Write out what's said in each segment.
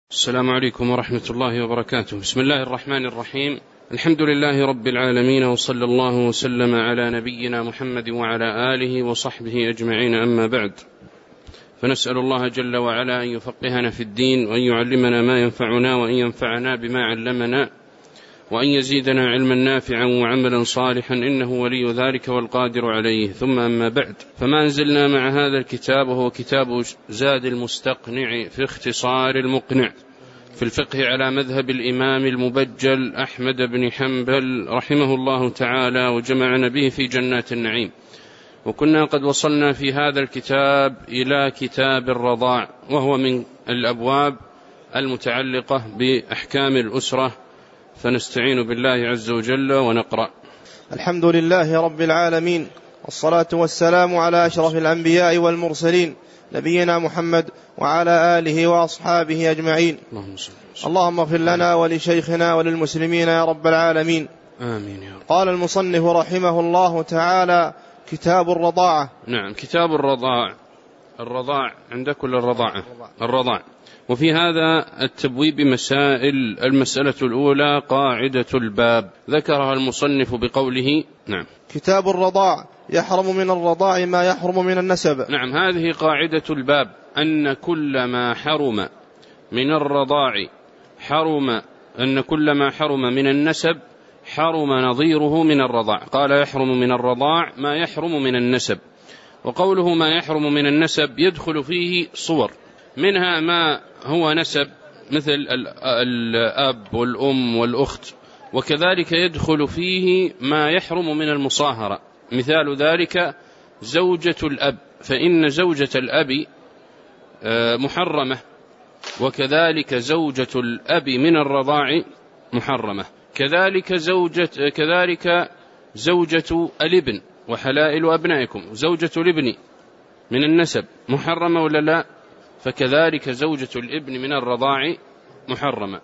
السلام عليكم ورحمة الله وبركاته. بسم الله الرحمن الرحيم. الحمد لله رب العالمين، وصلى الله وسلم على نبينا محمد وعلى آله وصحبه أجمعين، أما بعد، فنسأل الله جل وعلا أن يفقهنا في الدين، وأن يعلمنا ما ينفعنا، وأن ينفعنا بما علمنا، وأن يزيدنا علما نافعا وعملا صالحا، إنه ولي ذلك والقادر عليه. ثم أما بعد، فما أنزلنا مع هذا الكتاب، وهو كتاب زاد المستقنع في اختصار المقنع في الفقه على مذهب الإمام المبجل أحمد بن حنبل رحمه الله تعالى، وجمعنا به في جنات النعيم. وكنا قد وصلنا في هذا الكتاب إلى كتاب الرضاع، وهو من الأبواب المتعلقة بأحكام الأسرة، فنستعين بالله عز وجل ونقرأ. الحمد لله رب العالمين، والصلاة والسلام على أشرف الأنبياء والمرسلين، نبينا محمد وعلى آله وأصحابه أجمعين. اللهم اغفر لنا ولشيخنا وللمسلمين يا رب العالمين، آمين يا رب. قال المصنف رحمه الله تعالى: كتاب الرضاعة. نعم، كتاب الرضاع عند كل الرضاع. وفي هذا التبويب مسائل. المسألة الأولى قاعدة الباب، ذكرها المصنف بقوله: نعم، كتاب الرضاع يحرم من الرضاع ما يحرم من النسب. نعم، هذه قاعدة الباب، أن كل ما حرم من الرضاع أن كل ما حرم من النسب حرم نظيره من الرضاع. قال: يحرم من الرضاع ما يحرم من النسب. وقوله ما يحرم من النسب يدخل فيه صور، منها ما هو نسب مثل الأب والأم والأخت، وكذلك يدخل فيه ما يحرم من المصاهرة. مثال ذلك زوجة الأب، فإن زوجة الأب محرمة، وكذلك زوجة الأب من الرضاع محرمة، كذلك زوجة الابن وحلائل أبنائكم، زوجة الابن من النسب محرمة ولا لا؟ فكذلك زوجة الابن من الرضاع محرمة.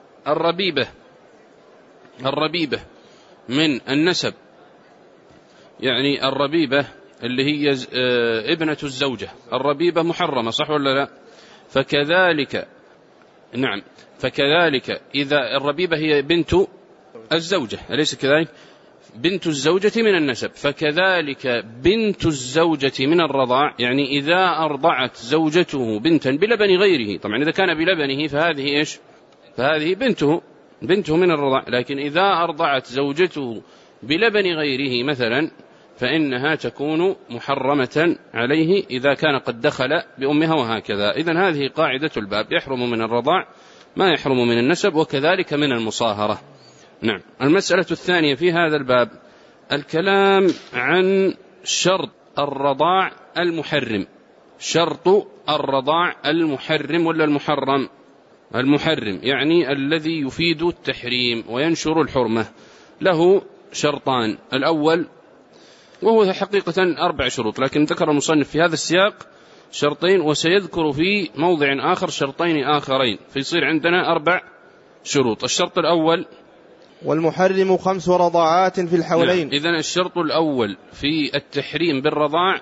الربيبة من النسب، يعني الربيبة اللي هي ابنة الزوجة، الربيبة محرمة، صح ولا لا؟ فكذلك إذا الربيبة هي بنت الزوجة، أليس كذلك؟ بنت الزوجة من النسب، فكذلك بنت الزوجة من الرضاع، يعني إذا أرضعت زوجته بنتا بلبن غيره، طبعا إذا كان بلبنه فهذه إيش؟ فهذه بنته من الرضاع. لكن إذا أرضعت زوجته بلبن غيره مثلا، فإنها تكون محرمة عليه إذا كان قد دخل بأمها، وهكذا. إذن هذه قاعدة الباب، يحرم من الرضاع ما يحرم من النسب، وكذلك من المصاهرة. نعم. المسألة الثانية في هذا الباب الكلام عن شرط الرضاع المحرم. شرط الرضاع المحرم ولا المحرم؟ المحرم، يعني الذي يفيد التحريم وينشر الحرمة، له شرطان. الأول، وهو حقيقة 4 شروط، لكن ذكر المصنف في هذا السياق شرطين، وسيذكر في موضع آخر شرطين آخرين، فيصير عندنا 4 شروط. الشرط الأول: والمحرم 5 رضاعات في الحولين. نعم. إذن الشرط الأول في التحريم بالرضاع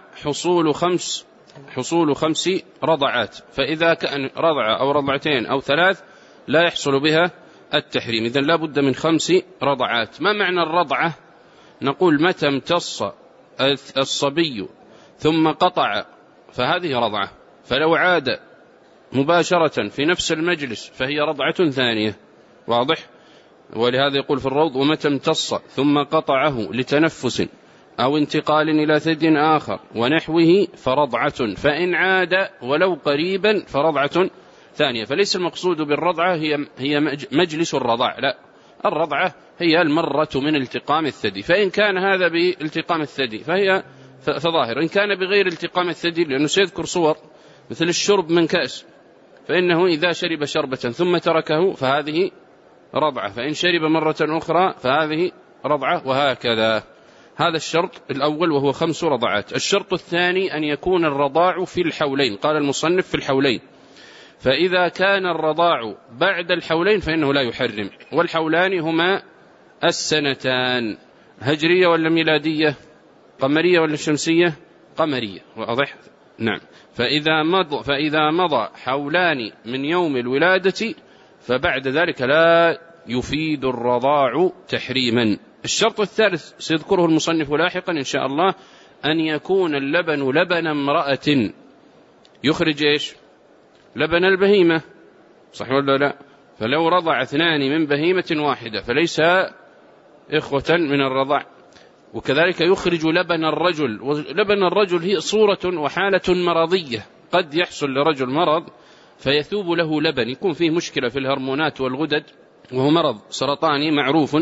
حصول 5 رضعات، فإذا كان رضعة أو رضعتين أو 3 لا يحصل بها التحريم. إذن لا بد من 5 رضعات. ما معنى الرضعة؟ نقول متى امتص الصبي ثم قطع فهذه رضعة، فلو عاد مباشرة في نفس المجلس فهي رضعة ثانية، واضح؟ ولهذا يقول في الروض: ومتى امتص ثم قطعه لتنفس أو انتقال إلى ثدي آخر ونحوه فرضعة، فإن عاد ولو قريبا فرضعة ثانية. فليس المقصود بالرضعة هي مجلس الرضاع، لا، الرضعة هي المرة من التقام الثدي، فإن كان هذا بالتقام الثدي فهي فظاهر. إن كان بغير التقام الثدي، لأنه سيذكر صور مثل الشرب من كأس، فإنه إذا شرب شربة ثم تركه فهذه رضعة، فإن شرب مرة أخرى فهذه رضعة، وهكذا. هذا الشرط الأول، وهو 5 رضعات. الشرط الثاني أن يكون الرضاع في الحولين. قال المصنف في الحولين، فإذا كان الرضاع بعد الحولين فإنه لا يحرم. والحولان هما 2 هجرية ولا ميلادية؟ قمرية ولا شمسية؟ قمرية، واضح؟ نعم. فإذا مضى حولان من يوم الولادة فبعد ذلك لا يفيد الرضاع تحريما. الشرط الثالث سيذكره المصنف لاحقا إن شاء الله، أن يكون اللبن لبن امرأة يخرج إيش؟ لبن البهيمة، صح ولا لا؟ فلو رضع اثنان من بهيمة واحدة فليس إخوة من الرضاع. وكذلك يخرج لبن الرجل، ولبن الرجل هي صورة وحالة مرضية، قد يحصل لرجل مرض فيثوب له لبن، يكون فيه مشكلة في الهرمونات والغدد وهو مرض سرطاني معروف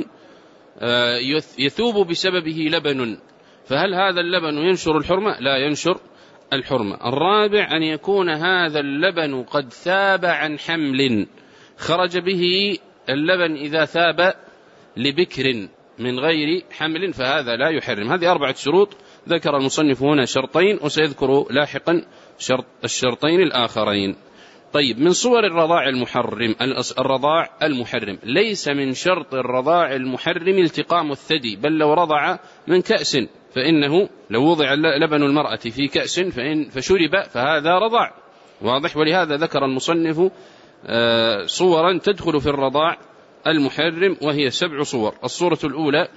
يثوب بسببه لبن، فهل هذا اللبن ينشر الحرمة؟ لا ينشر الحرمة. الرابع أن يكون هذا اللبن قد ثاب عن حمل، خرج به اللبن إذا ثاب لبكر من غير حمل فهذا لا يحرم. هذه 4 شروط ذكر المصنف هنا شرطين، وسيذكر لاحقا الشرطين الآخرين. طيب، من صور الرضاع المحرم الرضاع المحرم، ليس من شرط الرضاع المحرم التقام الثدي، بل لو رضع من كأس فإنه لو وضع لبن المرأة في كأس فشرب فهذا رضاع واضح. ولهذا ذكر المصنف صورا تدخل في الرضاع المحرم وهي 7 صور. الصورة الأولى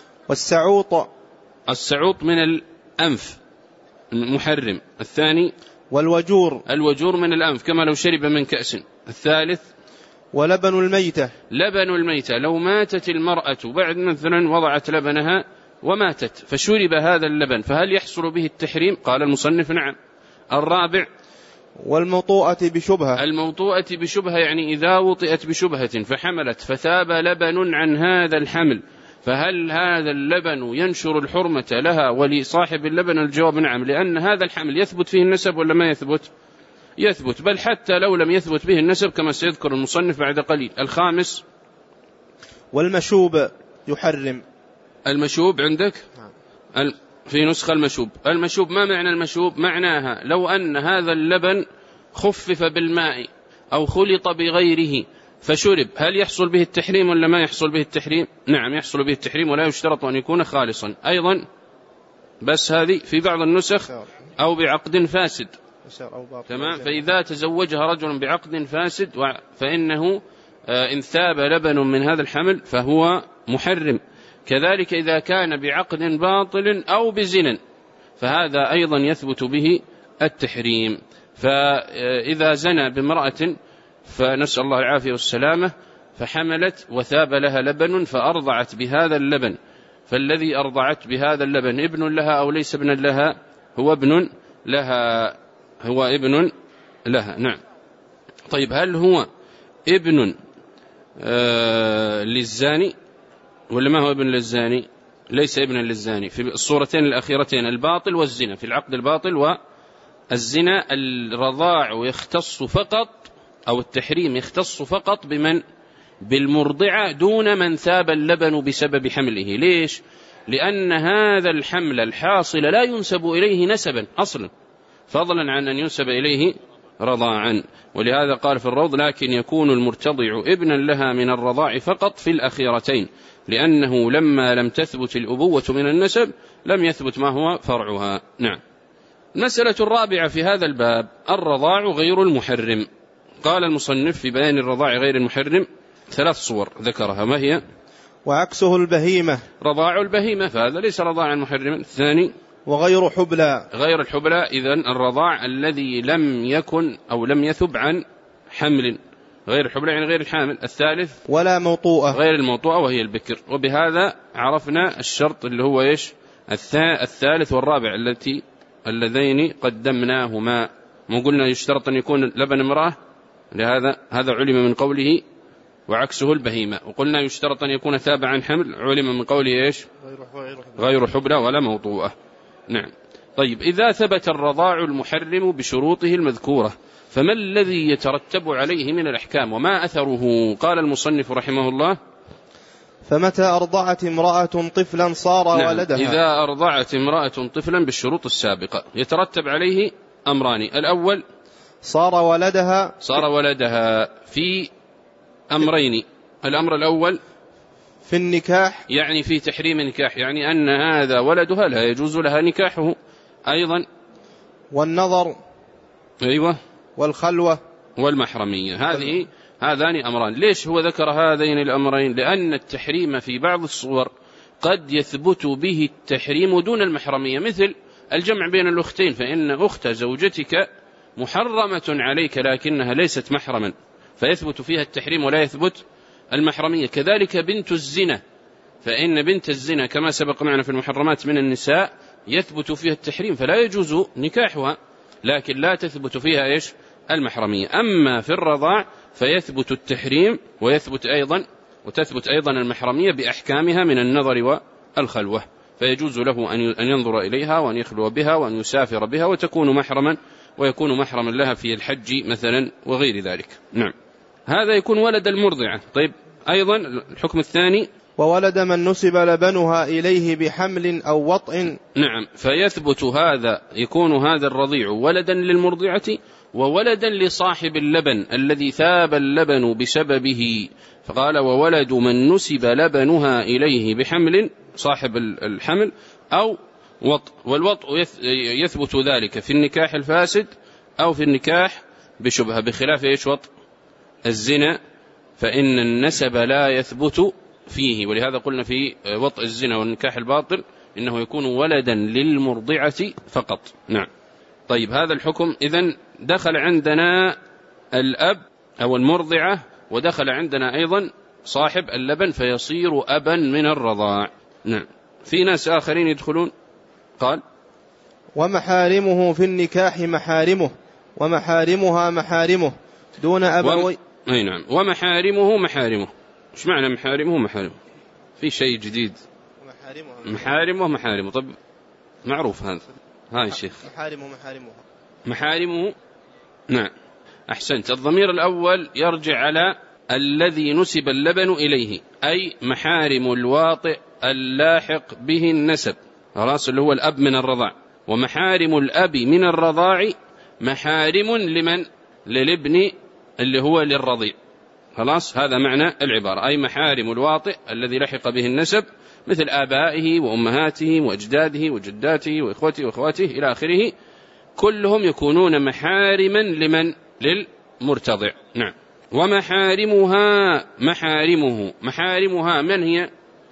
السعوط من الأنف محرم. الثاني الوجور من الأنف كما لو شرب من كأس. الثالث ولبن الميتة لو ماتت المرأة بعد مثلا وضعت لبنها وماتت فشرب هذا اللبن فهل يحصل به التحريم؟ قال المصنف نعم. الرابع والموطوءة بشبهة يعني إذا وطئت بشبهة فحملت فثاب لبن عن هذا الحمل فهل هذا اللبن ينشر الحرمة لها ولصاحب اللبن؟ الجواب نعم، لأن هذا الحمل يثبت فيه النسب ولا ما يثبت، بل حتى لو لم يثبت به النسب كما سيذكر المصنف بعد قليل. الخامس والمشوب يحرم. المشوب عندك في نسخة المشوب ما معنى المشوب؟ معناها لو أن هذا اللبن خفف بالماء أو خلط بغيره فشرب هل يحصل به التحريم ولا ما يحصل به التحريم؟ نعم يحصل به التحريم، ولا يشترط أن يكون خالصا أيضا، بس هذه في بعض النسخ أو بعقد فاسد. تمام. فإذا تزوجها رجل بعقد فاسد فإنه إن ثاب لبن من هذا الحمل فهو محرم. كذلك إذا كان بعقد باطل أو بزنا فهذا أيضا يثبت به التحريم. فإذا زنى بامرأة فنسأل الله العافية والسلامة فحملت وثاب لها لبن فأرضعت بهذا اللبن، فالذي أرضعت بهذا اللبن ابن لها أو ليس ابنا لها؟ هو ابن لها. نعم. طيب، هل هو ابن للزاني ولا ما هو ابن للزاني؟ ليس ابنا للزاني. في الصورتين الأخيرتين الباطل والزنا، في العقد الباطل والزنا الرضاع يختص فقط أو التحريم يختص فقط بمن؟ بالمرضعة دون من ثاب اللبن بسبب حمله. ليش؟ لأن هذا الحمل الحاصل لا ينسب إليه نسبا أصلا، فضلا عن أن ينسب إليه رضاعا. ولهذا قال في الروض لكن يكون المرتضع ابنا لها من الرضاع فقط في الأخيرتين، لأنه لما لم تثبت الأبوة من النسب لم يثبت ما هو فرعها. نعم. المسألة الرابعة في هذا الباب الرضاع غير المحرم. قال المصنف في بيان الرضاع غير المحرم 3 صور ذكرها، ما هي؟ وعكسه البهيمة، رضاع البهيمة فهذا ليس رضاعا محرما. الثاني وغير حبلى، غير الحبلى إذن الرضاع الذي لم يكن أو لم يثب عن حمل، غير الحبلى يعني غير الحامل. الثالث ولا موطوءة، غير الموطوءة وهي البكر. وبهذا عرفنا الشرط اللي هو إيش؟ الثالث والرابع اللذين قدمناهما. ما قلنا يشترط أن يكون لبن امرأة، لهذا هذا علم من قوله وعكسه البهيمة. وقلنا يشترط أن يكون ثابع عن حمل، علم من قوله إيش؟ غير حبلى ولا موطوءة. نعم. طيب، إذا ثبت الرضاع المحرم بشروطه المذكورة فما الذي يترتب عليه من الأحكام وما أثره؟ قال المصنف رحمه الله فمتى أرضعت امرأة طفلا صار ولدها. إذا أرضعت امرأة طفلا بالشروط السابقة يترتب عليه أمران. الأول صار ولدها في أمرين. الأمر الأول في النكاح، يعني في تحريم النكاح، يعني أن هذا ولدها لا يجوز لها نكاحه. أيضا والنظر، أيوة، والخلوة والمحرمية. هذه هذان أمران. ليش هو ذكر هذين الأمرين؟ لأن التحريم في بعض الصور قد يثبت به التحريم دون المحرمية، مثل الجمع بين الأختين، فإن أخت زوجتك محرمة عليك لكنها ليست محرما فيثبت فيها التحريم ولا يثبت المحرمية. كذلك بنت الزنا، فإن بنت الزنا كما سبق معنا في المحرمات من النساء يثبت فيها التحريم فلا يجوز نكاحها، لكن لا تثبت فيها إيش؟ المحرمية. أما في الرضاع فيثبت التحريم وتثبت أيضا المحرمية بأحكامها من النظر والخلوة، فيجوز له أن ينظر إليها وأن يخلو بها وأن يسافر بها وتكون محرما ويكون محرما لها في الحج مثلا وغير ذلك. نعم، هذا يكون ولد المرضعة. طيب أيضا الحكم الثاني: وولد من نسب لبنها إليه بحمل أو وطء. نعم، فيثبت هذا، يكون هذا الرضيع ولدا للمرضعة وولدا لصاحب اللبن الذي ثاب اللبن بسببه، فقال: وولد من نسب لبنها إليه بحمل، صاحب الحمل، أو وطء. والوطء يثبت ذلك في النكاح الفاسد أو في النكاح بشبهة، بخلاف إيش؟ وطء الزنا فإن النسب لا يثبت فيه، ولهذا قلنا في وطء الزنا والنكاح الباطل إنه يكون ولدا للمرضعة فقط. نعم. طيب هذا الحكم إذن دخل عندنا الأب أو المرضعة، ودخل عندنا أيضا صاحب اللبن فيصير أبا من الرضاع. نعم. في ناس آخرين يدخلون، قال: ومحارمه في النكاح محارمه ومحارمها محارمه دون أبوي. أي نعم، ومحارمه محارمه. إيش معنى محارمه؟ في شيء جديد. محارمه. طب معروف هذا. هاي الشيخ. محارمه. نعم، أحسنت. الضمير الأول يرجع على الذي نسب اللبن إليه، أي محارم الواطئ اللاحق به النسب، خلاص، اللي هو الأب من الرضاع. ومحارم الأب من الرضاع محارم لمن؟ للابن اللي هو للرضيع، خلاص. هذا معنى العبارة، أي محارم الواطئ الذي لحق به النسب، مثل آبائه وأمهاته وأجداده وجداته وإخوته وأخواته إلى آخره، كلهم يكونون محارما لمن؟ للمرتضع. نعم. ومحارمها محارمها من هي؟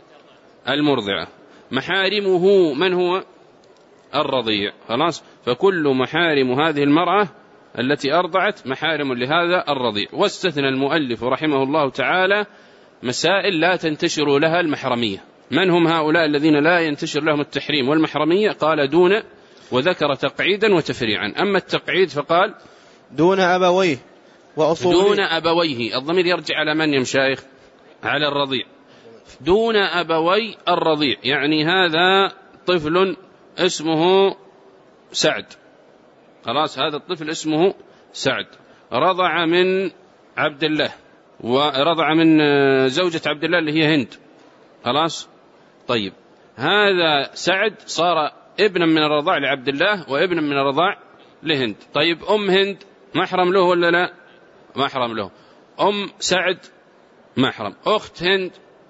المرضعة. محارمه من هو؟ الرضيع، خلاص. فكل محارم هذه المرأة التي أرضعت محارم لهذا الرضيع. واستثنى المؤلف رحمه الله تعالى مسائل لا تنتشر لها المحرمية. من هم هؤلاء الذين لا ينتشر لهم التحريم والمحرمية؟ قال: دون، وذكر تقعيدا وتفريعا. أما التقعيد فقال: دون أبويه وأصوله. دون أبويه، الضمير يرجع على من يا مشايخ؟ على الرضيع. دون أبوي الرضيع، يعني هذا طفل اسمه سعد، خلاص، هذا الطفل اسمه سعد، رضع من عبد الله، ورضع من زوجة عبد الله اللي هي هند، خلاص. طيب هذا سعد صار ابنا من الرضاع لعبد الله وابنا من الرضاع لهند. طيب أم هند محرم له ولا لا؟ محرم له. أم سعد محرم. أخت هند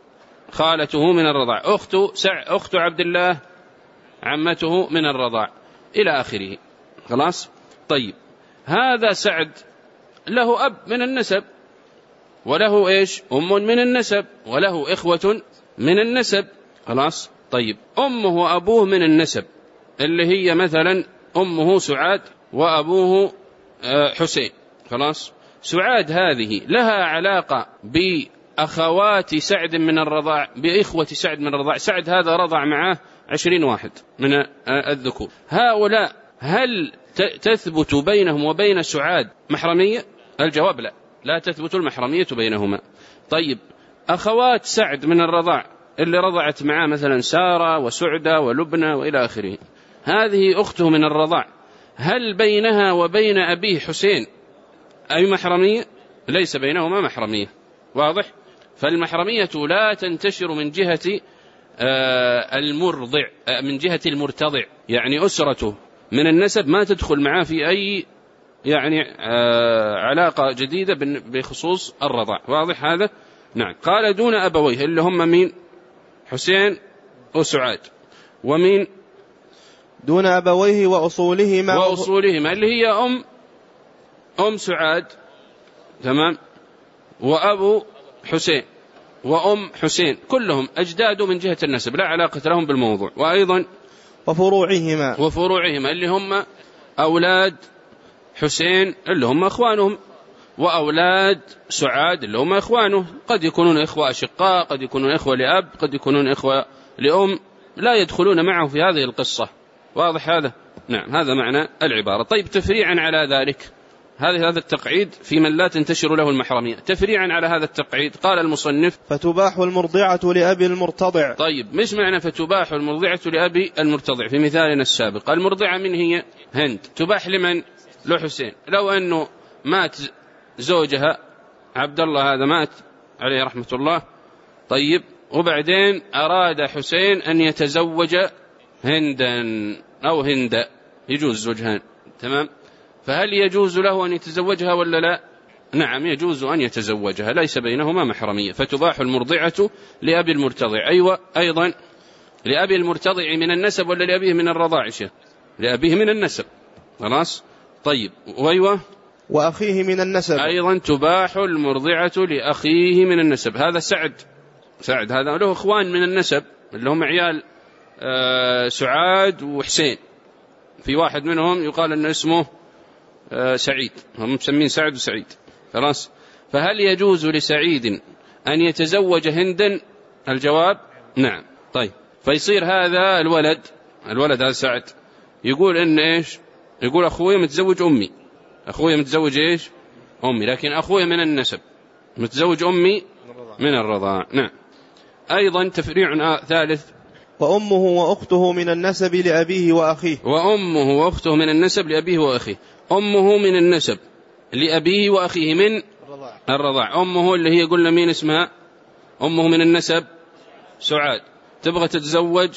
خالته من الرضاع. أخت عبد الله عمته من الرضاع إلى آخره، خلاص. طيب هذا سعد له أب من النسب، وله إيش؟ أم من النسب، وله إخوة من النسب، خلاص. طيب أمه وأبوه من النسب، اللي هي مثلا أمه سعاد وأبوه حسين، خلاص. سعاد هذه لها علاقة بأخوات سعد من الرضاع، بإخوة سعد من الرضاع. سعد هذا رضع معه 20 واحد من الذكور. هؤلاء هل تثبت بينهم وبين سعاد محرمية؟ الجواب لا، لا تثبت المحرمية بينهما. طيب أخوات سعد من الرضاع اللي رضعت معه مثلا سارة وسعدة ولبنى وإلى آخره، هذه أخته من الرضاع، هل بينها وبين أبيه حسين أي محرمية؟ ليس بينهما محرمية، واضح؟ فالمحرمية لا تنتشر من جهة المرضع، من جهة المرتضع، يعني أسرته من النسب ما تدخل معه في أي يعني علاقة جديدة بخصوص الرضاع، واضح هذا؟ نعم. قال دون أبويه اللي هم مين؟ حسين وسعاد. ومين؟ دون أبويه وأصولهما اللي هي أم سعاد، تمام، وأبو حسين وأم حسين كلهم أجداد من جهة النسب لا علاقة لهم بالموضوع. وأيضا وفروعهما اللي هم أولاد حسين اللي هم أخوانهم، وأولاد سعاد اللي هم إخوانه، قد يكونون إخوة أشقاء، قد يكونون إخوة لأب، قد يكونون إخوة لأم، لا يدخلون معه في هذه القصة. واضح هذا؟ نعم، هذا معنى العبارة. طيب، تفريعا على ذلك، هذا التقعيد في من لا تنتشر له المحرمية. تفريعا على هذا التقعيد قال المصنف: فتباح المرضعة لأبي المرتضع. طيب، مش معنى فتباح المرضعة لأبي المرتضع؟ في مثالنا السابق المرضعة من هي؟ هند. تباح لمن؟ لحسين. لو أنه مات زوجها عبد الله، هذا مات عليه رحمة الله، طيب، وبعدين أراد حسين أن يتزوج هندا أو هند، يجوز زوجهان، تمام؟ فهل يجوز له أن يتزوجها ولا لا؟ نعم، يجوز أن يتزوجها، ليس بينهما محرمية. فتباح المرضعة لأبي المرتضع. أيوة، أيضا لأبي المرتضع من النسب ولا لأبيه من الرضاع؟ لأبيه من النسب، خلاص. طيب، وأيوة، وأخيه من النسب. أيضا تباح المرضعة لأخيه من النسب. هذا سعد هذا له إخوان من النسب اللي هم عيال سعاد وحسين، في واحد منهم يقال أن اسمه سعيد، هم مسمين سعد وسعيد، خلاص. فهل يجوز لسعيد أن يتزوج هندا؟ الجواب نعم. طيب، فيصير هذا الولد هذا سعد يقول إن إيش؟ يقول أخوي متزوج أمي، أخوي متزوج إيش؟ أمي، لكن أخوي من النسب، متزوج أمي من الرضاع. نعم. أيضا تفريع ثالث: وأمه وأخته من النسب لأبيه وأخيه. وأمه وأخته من النسب لأبيه وأخيه. أمه من النسب لأبيه وأخيه من الرضاع. أمه اللي هي قلنا مين اسمها؟ أمه من النسب سعاد، تبغى تتزوج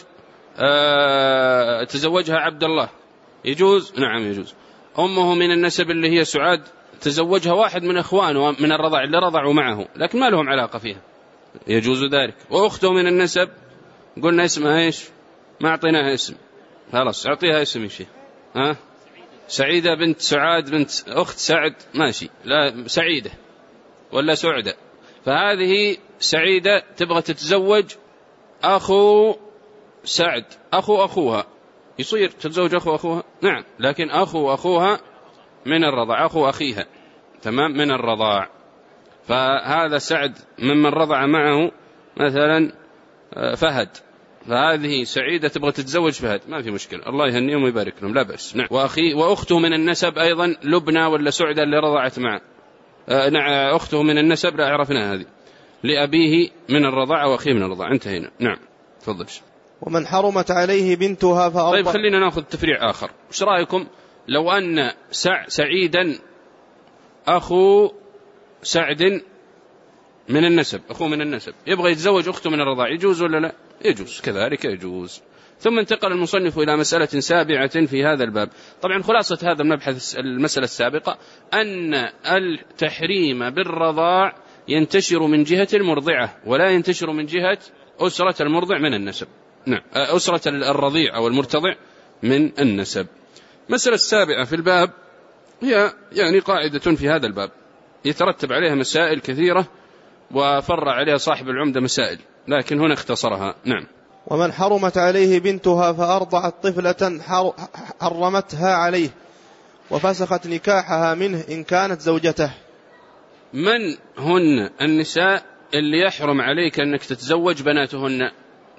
تزوجها عبد الله، يجوز؟ نعم يجوز. أمه من النسب اللي هي سعاد، تزوجها واحد من أخوانه من الرضاع اللي رضعوا معه لكن ما لهم علاقة فيها، يجوز ذلك. وأخته من النسب قلنا اسمها إيش؟ ما أعطيناها اسم، خلاص أعطيها اسم يا شيخ. سعيدة بنت سعاد بنت أخت سعد، ماشي، لا سعيدة ولا سعدة. فهذه سعيدة تبغى تتزوج أخو سعد، أخوها، يصير تتزوج أخوها؟ نعم، لكن أخوها من الرضاع، أخو أخيها، تمام، من الرضاع. فهذا سعد ممن رضع معه مثلا فهد، فهذه سعيدة تبغى تتزوج فهد، ما في مشكلة، الله يهنيهم ويبارك لهم، لا بأس. نعم. وأخته من النسب أيضا لبنى ولا سعدة اللي رضعت معه، نعم، أخته من النسب لا عرفنا هذه، لأبيه من الرضاع وأخيه من الرضاع. انتهينا. نعم، تفضل. ومن حرمت عليه بنتها فأرضع. طيب، خلينا نأخذ تفريع آخر. وش رأيكم لو أن سعيدا أخو سعد من النسب، أخوه من النسب، يبغى يتزوج أخته من الرضاع، يجوز ولا لا؟ يجوز، كذلك يجوز. ثم انتقل المصنف إلى مسألة سابعة في هذا الباب. طبعا خلاصة هذا المبحث، المسألة السابقة، أن التحريم بالرضاع ينتشر من جهة المرضعة ولا ينتشر من جهة أسرة المرضع من النسب. نعم، أسرة الرضيع أو المرتضع من النسب. مسألة السابعة في الباب هي يعني قاعدة في هذا الباب يترتب عليها مسائل كثيرة، وفرع عليها صاحب العمدة مسائل، لكن هنا اختصرها. نعم. ومن حرمت عليه بنتها فأرضعت طفلة حرمتها عليه وفسخت نكاحها منه إن كانت زوجته. من هن النساء اللي يحرم عليك أنك تتزوج بناتهن؟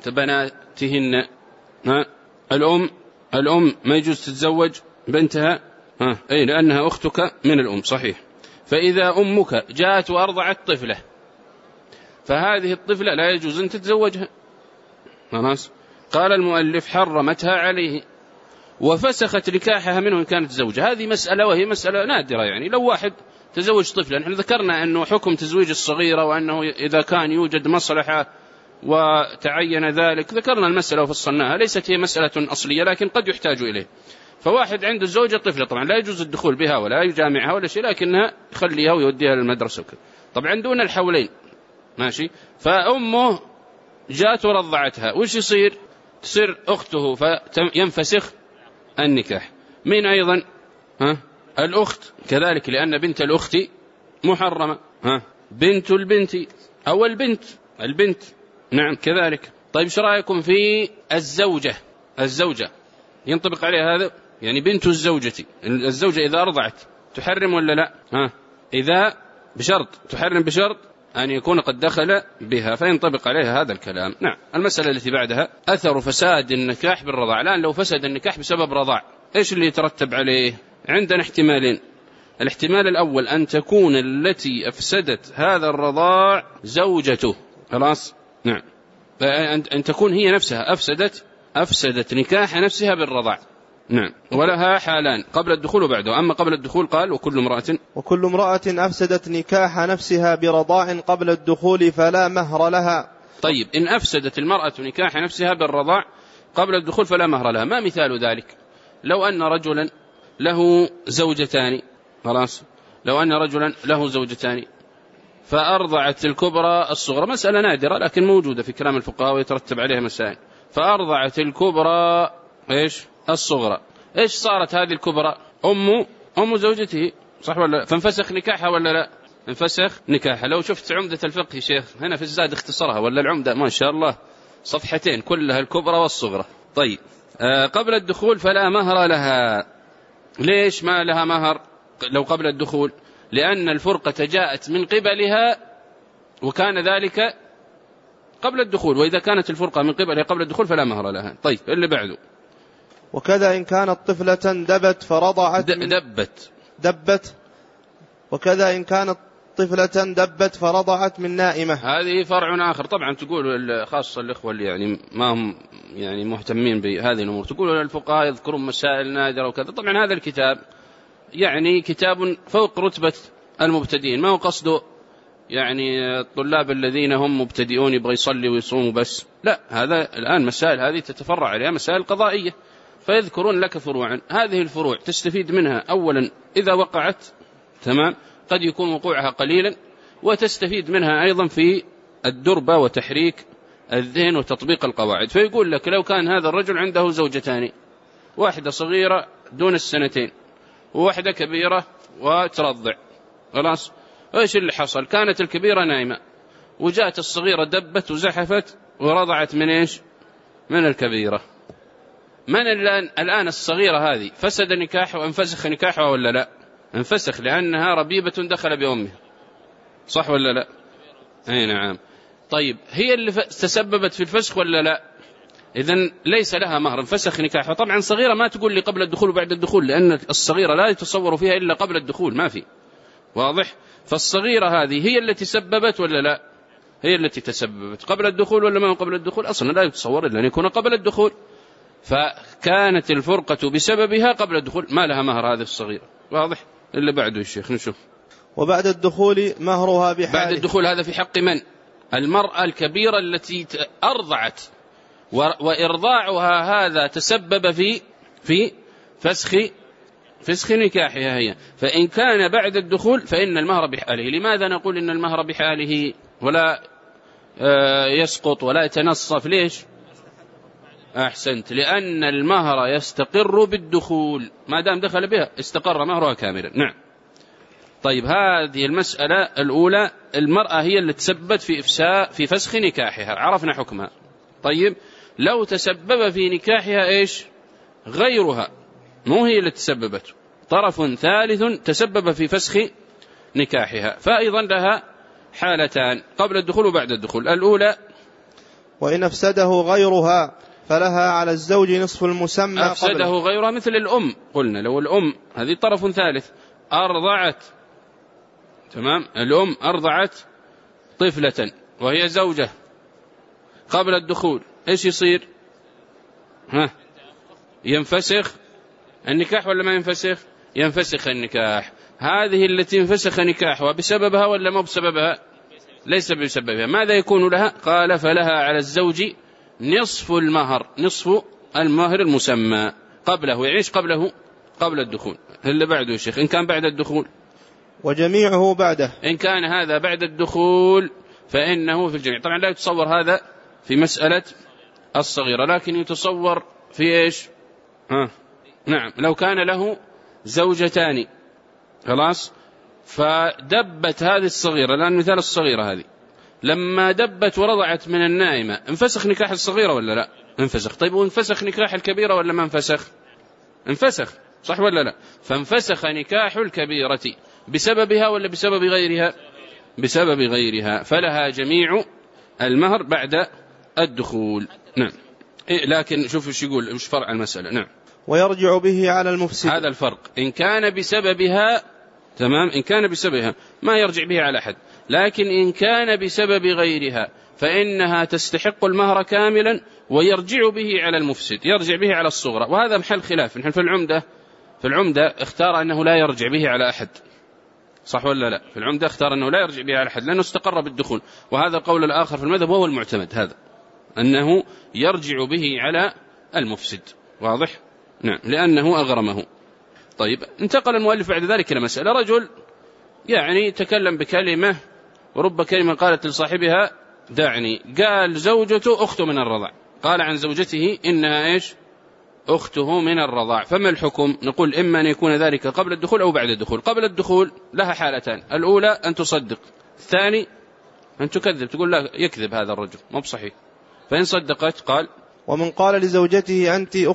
الأم ما يجوز تتزوج بنتها، أي لأنها أختك من الأم، صحيح. فإذا أمك جاءت وأرضعت طفلة، فهذه الطفلة لا يجوز أن تتزوجها، خلاص. قال المؤلف حرمتها عليه وفسخت نكاحها منه إن كانت زوجة. هذه مسألة، وهي مسألة نادرة، يعني لو واحد تزوج طفلا، نحن ذكرنا أنه حكم تزويج الصغيرة، وأنه إذا كان يوجد مصلحة وتعين ذلك، ذكرنا المسألة وفصلناها، ليست هي مسألة أصلية لكن قد يحتاج إليه. فواحد عنده زوجة طفلة، طبعا لا يجوز الدخول بها ولا يجامعها ولا شيء، لكنها يخليها ويوديها للمدرسة وكذا. طبعا دون الحولين، ماشي. فأمه جاءت ورضعتها، وش يصير؟ تصير أخته فينفسخ النكاح. من أيضا؟ الأخت كذلك، لأن بنت الأخت محرمة. بنت البنت أو البنت نعم كذلك. طيب ايش رأيكم في الزوجة ينطبق عليها هذا؟ يعني بنت الزوجة إذا أرضعت تحرم ولا لا؟ إذا بشرط تحرم بشرط أن يكون قد دخل بها فينطبق عليها هذا الكلام. نعم. المسألة التي بعدها أثر فساد النكاح بالرضاع. الآن لو فسد النكاح بسبب رضاع إيش اللي يترتب عليه؟ عندنا احتمالين. الاحتمال الأول أن تكون التي أفسدت هذا الرضاع زوجته. خلاص. نعم. أن تكون هي نفسها أفسدت نكاح نفسها بالرضاع. نعم. ولها حالان قبل الدخول وبعده. أما قبل الدخول قال وكل امرأة أفسدت نكاح نفسها برضاع قبل الدخول فلا مهر لها. طيب إن أفسدت المرأة نكاح نفسها بالرضاع قبل الدخول فلا مهر لها. ما مثال ذلك؟ لو أن رجلا له زوجتان. خلاص. لو أن رجلا له زوجتان فأرضعت الكبرى الصغرى. مسألة نادرة لكن موجودة في كلام الفقهاء ويترتب عليها مسائل. فأرضعت الكبرى إيش؟ الصغرى. إيش صارت هذه الكبرى؟ أم زوجته صح ولا؟ فانفسخ نكاحها ولا لا؟ انفسخ نكاحها. لو شفت عمدة الفقه شيخ هنا في الزاد اختصرها ولا العمدة ما شاء الله صفحتين كلها الكبرى والصغرى. طيب قبل الدخول فلا مهر لها. ليش ما لها مهر لو قبل الدخول؟ لأن الفرقة جاءت من قبلها وكان ذلك قبل الدخول. وإذا كانت الفرقة من قبلها قبل الدخول فلا مهر لها. طيب اللي بعده وكذا إن كانت طفلة دبت فرضعت دبت وكذا إن كانت طفلة دبت فرضعت من نائمة. هذه فرع آخر. طبعا تقول خاصة الإخوة اللي يعني ما هم يعني مهتمين بهذه الأمور تقول الفقهاء يذكرون مسائل نادرة وكذا. طبعا هذا الكتاب يعني كتاب فوق رتبة المبتدئين. ما هو قصده يعني الطلاب الذين هم مبتدئون يبغى يصلي ويصوموا بس لا. هذا الآن مسائل هذه تتفرع عليها مسائل قضائية فيذكرون لك فروعا. هذه الفروع تستفيد منها أولا إذا وقعت تمام قد يكون وقوعها قليلا وتستفيد منها أيضا في الدربة وتحريك الذهن وتطبيق القواعد. فيقول لك لو كان هذا الرجل عنده زوجتان واحدة صغيرة دون السنتين وواحدة كبيرة وترضع. خلاص. ايش اللي حصل؟ كانت الكبيرة نايمة وجاءت الصغيرة دبت وزحفت ورضعت من ايش؟ من الكبيرة. من الآن الصغيرة هذه فسد نكاحها وانفسخ نكاحها ولا لا؟ انفسخ لأنها ربيبة دخل بأمها صح ولا لا؟ اي نعم. طيب هي اللي تسببت في الفسخ ولا لا؟ إذن ليس لها مهر انفسخ نكاحها. طبعا صغيرة ما تقول لي قبل الدخول وبعد الدخول لأن الصغيرة لا يتصور فيها إلا قبل الدخول ما في. واضح؟ فالصغيرة هذه هي التي سببت ولا لا؟ هي التي تسببت قبل الدخول ولا ما قبل الدخول؟ أصلا لا يتصور إلا أن يكون قبل الدخول. فكانت الفرقة بسببها قبل الدخول ما لها مهر هذه الصغيرة. واضح؟ اللي بعده الشيخ نشوف. وبعد الدخول مهرها بحاله. بعد الدخول هذا في حق من؟ المرأة الكبيرة التي أرضعت وإرضاعها هذا تسبب في فسخ نكاحها هي. فإن كان بعد الدخول فإن المهر بحاله. لماذا نقول إن المهر بحاله ولا يسقط ولا يتنصف؟ ليش؟ أحسنت. لأن المهر يستقر بالدخول ما دام دخل بها استقر مهرها كاملا. نعم. طيب هذه المسألة الأولى المرأة هي اللي تسببت في فسخ نكاحها عرفنا حكمها. طيب لو تسبب في نكاحها إيش؟ غيرها مو هي اللي تسببت طرف ثالث تسبب في فسخ نكاحها فأيضا لها حالتان قبل الدخول وبعد الدخول. الأولى وإن أفسده غيرها فلها على الزوج نصف المسمى. أفسده غيرها مثل الأم. قلنا لو الأم هذه طرف ثالث أرضعت تمام. الأم أرضعت طفلة وهي زوجة قبل الدخول إيش يصير؟ ينفسخ النكاح ولا ما ينفسخ؟ ينفسخ النكاح. هذه التي انفسخ نكاحها بسببها ولا ما بسببها؟ ليس بسببها. ماذا يكون لها؟ قال فلها على الزوج نصف المهر المسمى قبله. يعيش قبل الدخول. اللي بعده يا شيخ إن كان بعد الدخول وجميعه بعده. إن كان هذا بعد الدخول فإنه في الجميع. طبعا لا يتصور هذا في مسألة الصغيرة لكن يتصور في إيش؟ نعم لو كان له زوجتان خلاص فدبت هذه الصغيرة، الآن مثال الصغيرة هذه لما دبت ورضعت من النائمة، انفسخ نكاح الصغيرة ولا لا؟ انفسخ. طيب وانفسخ نكاح الكبيرة ولا ما انفسخ؟ انفسخ، صح ولا لا؟ فانفسخ نكاح الكبيرة بسببها ولا بسبب غيرها؟ بسبب غيرها، فلها جميع المهر بعد الدخول. نعم. لكن شوف ايش يقول، ايش فرع المسألة. نعم. ويرجع به على المفسد. هذا الفرق، إن كان بسببها تمام، إن كان بسببها ما يرجع به على أحد، لكن إن كان بسبب غيرها فإنها تستحق المهر كاملا ويرجع به على المفسد، يرجع به على الصغرى. وهذا محل خلاف. نحن في العمدة اختار أنه لا يرجع به على أحد، صح ولا لا؟ في العمدة اختار أنه لا يرجع به على أحد لأنه استقر بالدخول، وهذا القول الآخر في المذهب وهو المعتمد، هذا أنه يرجع به على المفسد. واضح؟ نعم، لأنه أغرمه. طيب، انتقل المؤلف بعد ذلك إلى مسألة. رجل يعني تكلم بكلمة ورب كلمة قالت لصاحبها دعني، قال زوجته أخته من الرضاع، قال عن زوجته إنها إيش؟ أخته من الرضاع. فما الحكم؟ نقول إما أن يكون ذلك قبل الدخول أو بعد الدخول. قبل الدخول لها حالتان، الأولى أن تصدق، الثاني أن تكذب، تقول لا يكذب هذا الرجل مو بصحيح. فإن صدقت قال ومن قال لزوجته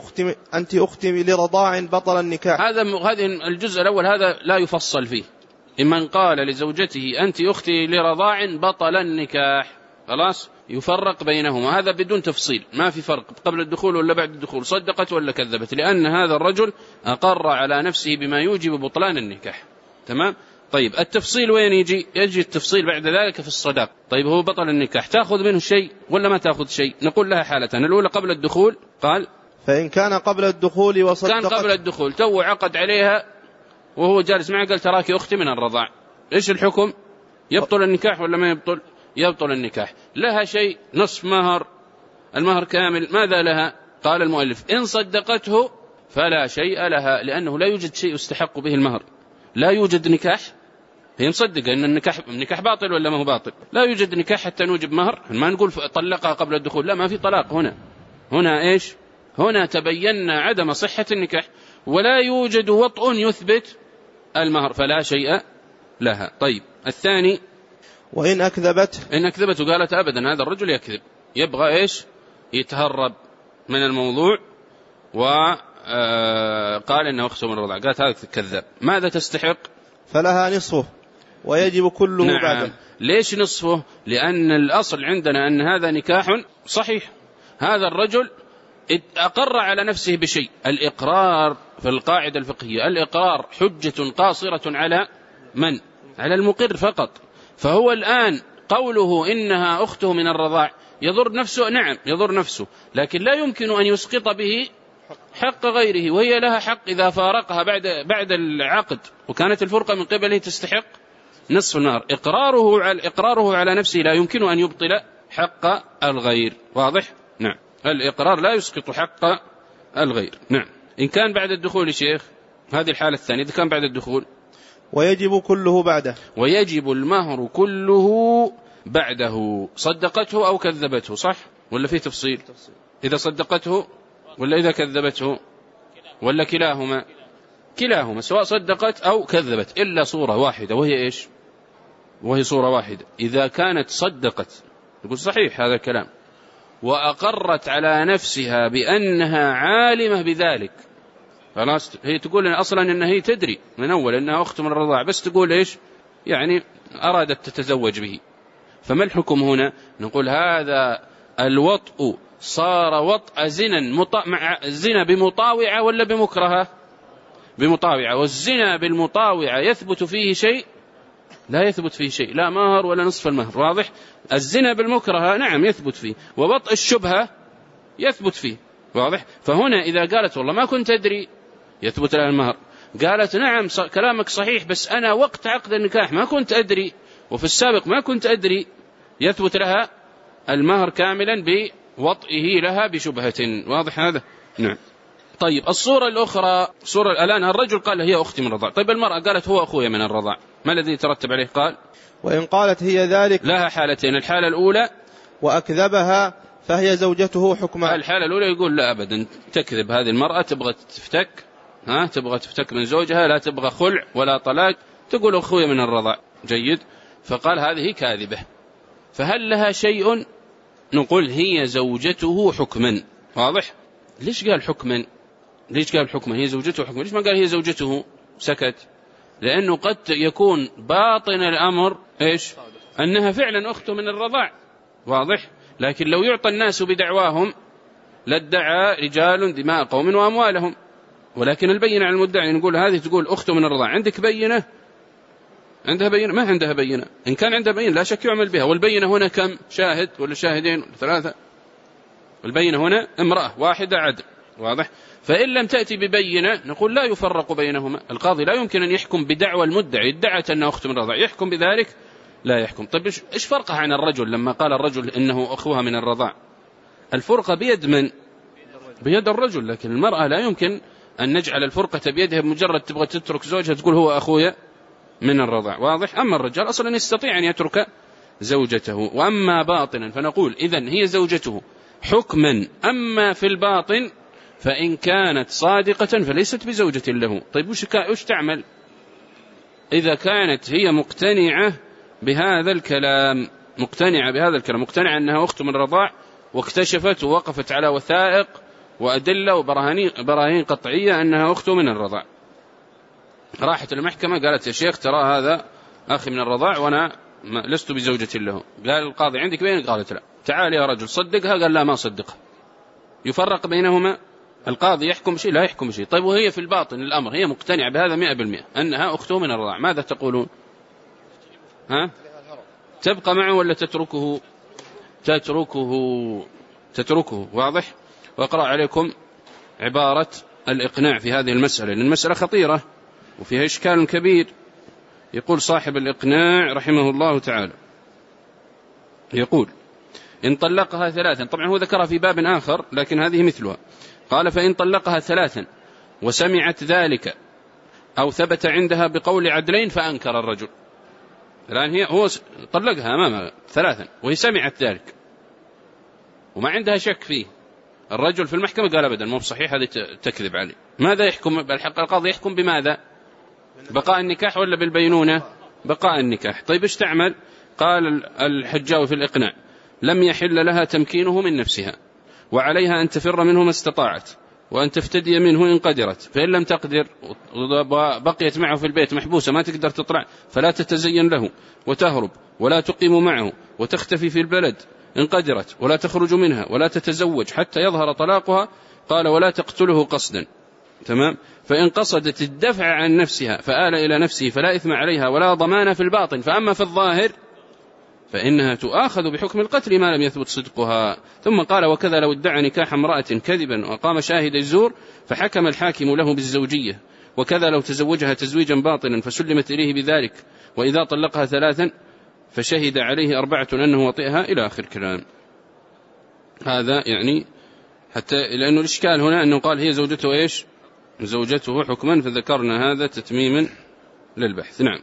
أنت أختي لرضاع بطل النكاح. هذه الجزء الأول هذا لا يفصل فيه. من قال لزوجته أنت أختي لرضاع بطل النكاح، خلاص يفرق بينهما، هذا بدون تفصيل، ما في فرق قبل الدخول ولا بعد الدخول، صدقت ولا كذبت، لأن هذا الرجل أقر على نفسه بما يوجب بطلان النكاح. تمام. طيب التفصيل وين يجي؟ يجي التفصيل بعد ذلك في الصداق. طيب هو بطل النكاح تأخذ منه شيء ولا ما تأخذ شيء؟ نقول لها حالتان، الأولى قبل الدخول، قال فإن كان قبل الدخول وصدقت، كان قبل الدخول تو عقد عليها وهو جالس معه قال تراك أختي من الرضاع، إيش الحكم؟ يبطل النكاح ولا ما يبطل؟ يبطل النكاح. لها شيء نصف مهر، المهر كامل، ماذا لها؟ قال المؤلف إن صدقته فلا شيء لها، لأنه لا يوجد شيء يستحق به المهر، لا يوجد نكاح، هي مصدقة أن النكاح باطل ولا ما هو باطل؟ لا يوجد نكاح حتى نوجب مهر. ما نقول طلقها قبل الدخول، لا، ما في طلاق هنا إيش؟ هنا تبين عدم صحة النكاح، ولا يوجد وطء يثبت المهر، فلا شيء لها. طيب الثاني وإن أكذبته، إن أكذبته قالت أبدا هذا الرجل يكذب، يبغى إيش؟ يتهرب من الموضوع، وقال إنه أخته من الرضاعة، قالت هذا كذاب، ماذا تستحق؟ فلها نصفه ويجب كله. نعم. بعده. ليش نصفه؟ لأن الأصل عندنا أن هذا نكاح صحيح، هذا الرجل أقر على نفسه بشيء، الإقرار في القاعدة الفقهية الإقرار حجة قاصرة على من؟ على المقر فقط. فهو الآن قوله إنها أخته من الرضاع يضر نفسه، نعم يضر نفسه، لكن لا يمكن أن يسقط به حق غيره، وهي لها حق إذا فارقها بعد العقد وكانت الفرقة من قبله تستحق نصف النار. إقراره على نفسه لا يمكن أن يبطل حق الغير. واضح؟ نعم، الإقرار لا يسقط حق الغير. نعم. إن كان بعد الدخول شيخ، هذه الحالة الثانية، إذا كان بعد الدخول ويجب كله بعده، ويجب المهر كله بعده، صدقته أو كذبته، صح ولا في تفصيل؟ إذا صدقته ولا إذا كذبته ولا كلاهما سواء صدقت أو كذبت، إلا صورة واحدة وهي إيش؟ وهي صورة واحدة، إذا كانت صدقت يقول صحيح هذا الكلام وأقرت على نفسها بأنها عالمة بذلك، خلاص هي تقول أصلا أنها هي تدري من أول أنها أخت من الرضاع، بس تقول إيش؟ يعني أرادت تتزوج به. فما الحكم هنا؟ نقول هذا الوطء صار وطء زنا بمطاوعة ولا بمكرهة؟ بمطاوعة. والزنا بالمطاوعة يثبت فيه شيء؟ لا يثبت فيه شيء، لا مهر ولا نصف المهر. واضح؟ الزنا بالمكرهة نعم يثبت فيه، ووطء الشبهة يثبت فيه. واضح؟ فهنا إذا قالت والله ما كنت أدري يثبت لها المهر، قالت نعم كلامك صحيح بس أنا وقت عقد النكاح ما كنت أدري وفي السابق ما كنت أدري، يثبت لها المهر كاملا بوطئه لها بشبهة. واضح هذا؟ نعم. طيب الصورة الأخرى، صورة الآن الرجل قال هي أختي من الرضاع، طيب المرأة قالت هو أخويا من الرضاع، ما الذي يترتب عليه؟ قال وإن قالت هي ذلك لها حالتين، الحالة الأولى وأكذبها فهي زوجته حكما. الحالة الأولى يقول لا أبدا تكذب هذه المرأة، تبغى تفتك من زوجها، لا تبغى خلع ولا طلاق، تقول أخويا من الرضاع. جيد. فقال هذه كاذبة. فهل لها شيء؟ نقول هي زوجته حكما. واضح؟ ليش قال حكما؟ ليش قال حكما؟ هي زوجته حكما، ليش ما قال هي زوجته سكت؟ لأنه قد يكون باطن الأمر إيش؟ أنها فعلا أخته من الرضاع. واضح؟ لكن لو يعطى الناس بدعواهم لادعى رجال دماء قوم وأموالهم، ولكن البينة على المدعي. نقول هذه تقول أخته من الرضاع، عندك بينة؟ عندها بينة؟ ما عندها بينة. إن كان عندها بينة لا شك يعمل بها. والبينة هنا كم؟ شاهد ولا شاهدين ولا ثلاثة؟ البينة هنا امرأة واحدة عدل. واضح؟ فإن لم تأتي ببينة نقول لا يفرق بينهما. القاضي لا يمكن أن يحكم بدعوى المدعي، ادعت أنه أخت من الرضاع، يحكم بذلك؟ لا يحكم. طيب إيش فرقها عن الرجل لما قال الرجل إنه أخوها من الرضاع؟ الفرقة بيد من؟ بيد الرجل. لكن المرأة لا يمكن أن نجعل الفرقة بيدها بمجرد تبغى تترك زوجها تقول هو أخويا من الرضاع. واضح؟ أما الرجال أصلا يستطيع أن يترك زوجته. وأما باطنا فنقول إذن هي زوجته حكما. أما في الباطن فإن كانت صادقة فليست بزوجة له. طيب وش تعمل إذا كانت هي مقتنعة بهذا الكلام؟ مقتنعة أنها أخت من الرضاع، واكتشفت ووقفت على وثائق وأدلة وبراهين قطعية أنها أخت من الرضاع. راحت المحكمة قالت يا شيخ ترى هذا أخي من الرضاع وأنا لست بزوجة له. قال القاضي عندك بينك؟ قالت لا. تعال يا رجل صدقها. قال لا ما صدقها. يفرق بينهما؟ القاضي يحكم شيء لا يحكم شيء. طيب وهي في الباطن الأمر هي مقتنعة بهذا 100% أنها أخته من الرضاع، ماذا تقولون؟ تبقى معه ولا تتركه؟ تتركه. واضح؟ وأقرأ عليكم عبارة الإقناع في هذه المسألة، لأن المسألة خطيرة وفيها إشكال كبير. يقول صاحب الإقناع رحمه الله تعالى، يقول إن طلقها 3، طبعا هو ذكرها في باب آخر لكن هذه مثلها. قال فإن طلقها 3 وسمعت ذلك أو ثبت عندها بقول عدلين فأنكر الرجل. الآن هو طلقها أمامها 3 وهي سمعت ذلك وما عندها شك فيه. الرجل في المحكمة قال أبدا مو بصحيح، هذه تكذب عليه. ماذا يحكم؟ بالحق القاضي يحكم بماذا؟ بقاء النكاح ولا بالبينونة؟ بقاء النكاح. طيب ايش تعمل؟ قال الحجاوي في الإقناع لم يحل لها تمكينه من نفسها، وعليها أن تفر منه ما استطاعت، وأن تفتدي منه إن قدرت. فإن لم تقدر بقيت معه في البيت محبوسة ما تقدر تطلع، فلا تتزين له وتهرب، ولا تقيم معه، وتختفي في البلد إن قدرت، ولا تخرج منها، ولا تتزوج حتى يظهر طلاقها. قال ولا تقتله قصدا. تمام. فإن قصدت الدفع عن نفسها فآل إلى نفسه فلا إثم عليها ولا ضمان في الباطن. فأما في الظاهر فإنها تؤاخذ بحكم القتل ما لم يثبت صدقها. ثم قال وكذا لو ادعى نكاح امرأة كذبا وقام شاهد الزور فحكم الحاكم له بالزوجية، وكذا لو تزوجها تزويجا باطلا فسلمت إليه بذلك، وإذا طلقها 3 فشهد عليه 4 أنه وطئها، إلى آخر كلام. هذا يعني حتى لأنه الإشكال هنا أنه قال هي زوجته إيش؟ زوجته حكما، فذكرنا هذا تتميما للبحث. نعم.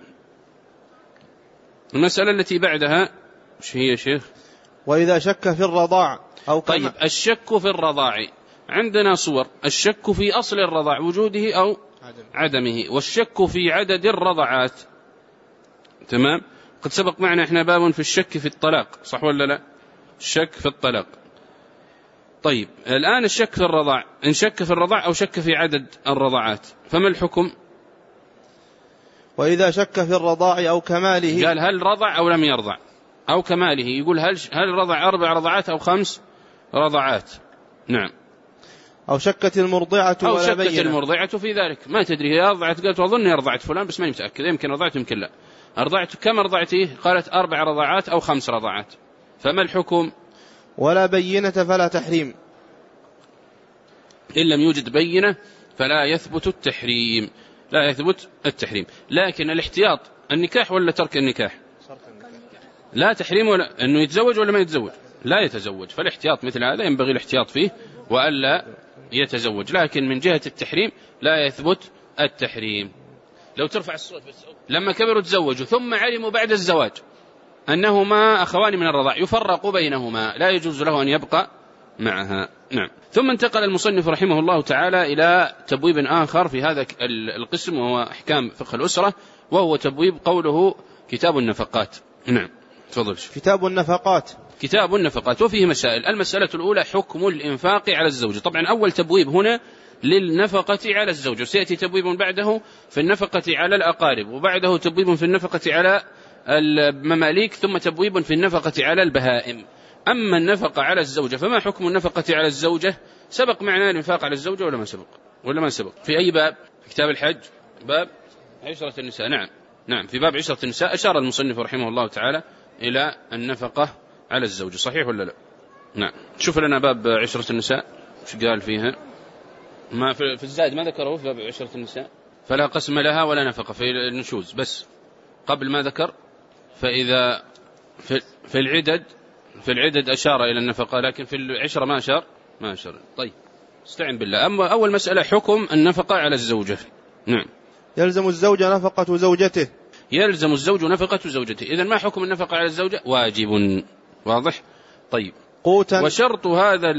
المسألة التي بعدها ايش هي يا شيخ؟ وإذا شك في الرضاع أو طيب الشك في الرضاع عندنا صور: الشك في أصل الرضاع وجوده أو عدمه، والشك في عدد الرضعات. تمام. قد سبق معنا احنا باب في الشك في الطلاق، صح ولا لا؟ الشك في الطلاق. طيب الآن الشك في الرضاع، إن شك في الرضاع أو شك في عدد الرضعات فما الحكم؟ وإذا شك في الرضاع أو كماله، قال هل رضع أو لم يرضع أو كماله، يقول هل رضع 4 رضعات أو 5 رضعات. نعم. أو شكت المرضعة أو ولا شكت بينة. المرضعة في ذلك، ما تدري هي رضعت، قالت وأظني رضعت فلان بس ما متأكد، يمكن رضعت يمكن لا. أرضعت كم رضعتيه؟ قالت 4 رضعات أو 5 رضعات. فما الحكم؟ ولا بينة فلا تحريم. إن لم يوجد بينة فلا يثبت التحريم، لا يثبت التحريم. لكن الاحتياط النكاح ولا ترك النكاح؟ لا تحريم، ولا أنه يتزوج ولا ما يتزوج؟ لا يتزوج. فالاحتياط مثل هذا ينبغي الاحتياط فيه وألا يتزوج. لكن من جهة التحريم لا يثبت التحريم. لو ترفع الصوت بس. لما كبروا تزوجوا ثم علموا بعد الزواج أنهما أخوان من الرضاع يفرق بينهما، لا يجوز له أن يبقى معها. نعم. ثم انتقل المصنف رحمه الله تعالى إلى تبويب آخر في هذا القسم، وهو أحكام فقه الأسرة، وهو تبويب قوله كتاب النفقات. نعم تفضل. كتاب النفقات. كتاب النفقات وفيه مسائل. المسألة الأولى حكم الإنفاق على الزوجة. طبعا أول تبويب هنا للنفقة على الزوجة، وسيأتي تبويب بعده في النفقة على الأقارب، وبعده تبويب في النفقة على المماليك، ثم تبويب في النفقة على البهائم. أما النفقة على الزوجة فما حكم النفقة على الزوجة؟ سبق معنا الإنفاق على الزوجة ولا ما سبق؟ ولا ما سبق؟ في أي باب؟ في كتاب الحج باب عشرة النساء. نعم في باب عشرة النساء أشار المصنف رحمه الله تعالى إلى النفقة على الزوجة، صحيح ولا لا؟ نعم. شوف لنا باب عشرة النساء ايش قال فيها. ما في الزائد ما ذكره في باب عشرة النساء. فلا قسم لها ولا نفقة في النشوز، بس قبل ما ذكر. فإذا في العدد أشار إلى النفقة، لكن في العشرة ما أشار. طيب استعن بالله. أما أول مسألة حكم النفقة على الزوجة. نعم. يلزم الزوج نفقة زوجته. يلزم الزوج نفقة زوجته. إذن ما حكم النفقة على الزوجة؟ واجب. واضح؟ طيب. قوتا. وشرط هذا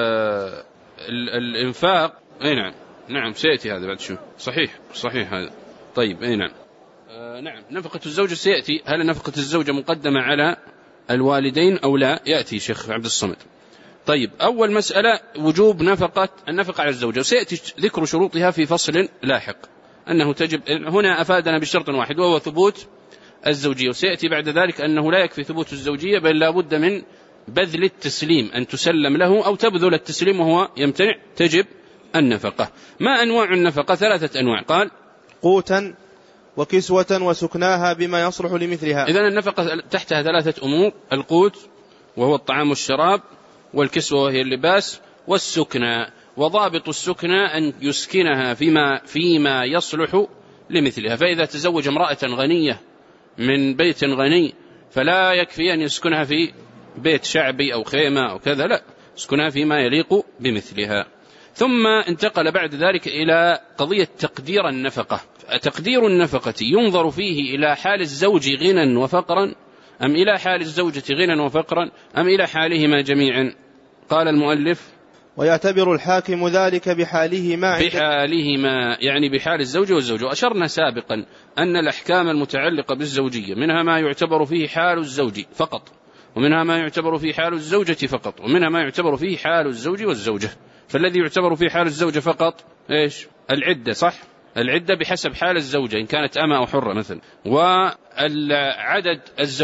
الإنفاق نعم سيأتي هذا بعد شو. صحيح هذا. طيب نعم. نعم نفقة الزوجة سيأتي. هل نفقة الزوجة مقدمة على الوالدين أو لا؟ يأتي شيخ عبد الصمد. طيب أول مسألة وجوب النفقة على الزوجة، وسيأتي ذكر شروطها في فصل لاحق. أنه تجب هنا أفادنا بشرط واحد وهو ثبوت الزوجية، وسيأتي بعد ذلك أنه لا يكفي ثبوت الزوجية بل لا بد من بذل التسليم، أن تسلم له أو تبذل التسليم وهو يمتنع، تجب النفقة. ما أنواع النفقة؟ 3 أنواع. قال قوتا وكسوة وسكناها بما يصلح لمثلها. إذن النفقة تحتها 3 أمور: القوت وهو الطعام والشراب، والكسوة وهي اللباس، والسكنى. وضابط السكنى أن يسكنها فيما يصلح لمثلها. فإذا تزوج امرأة غنية من بيت غني فلا يكفي أن يسكنها في بيت شعبي أو خيمة أو كذا، لا، يسكنها فيما يليق بمثلها. ثم انتقل بعد ذلك إلى قضية تقدير النفقة. تقدير النفقة ينظر فيه إلى حال الزوج غنى وفقرا، أم إلى حال الزوجة غنى وفقرا، أم إلى حالهما جميعا؟ قال المؤلف: ويعتبر الحاكم ذلك بحالهما يعني بحال الزوج والزوجة. وأشرنا سابقا أن الأحكام المتعلقة بالزوجية منها ما يعتبر فيه حال الزوج فقط، ومنها ما يعتبر فيه حال الزوجة فقط، ومنها ما يعتبر فيه حال الزوج والزوجة. فالذي يعتبر فيه حال الزوجة فقط إيش؟ العدة، صح؟ العدة بحسب حال الزوجة إن كانت أمة أو حرة مثلا. وعدد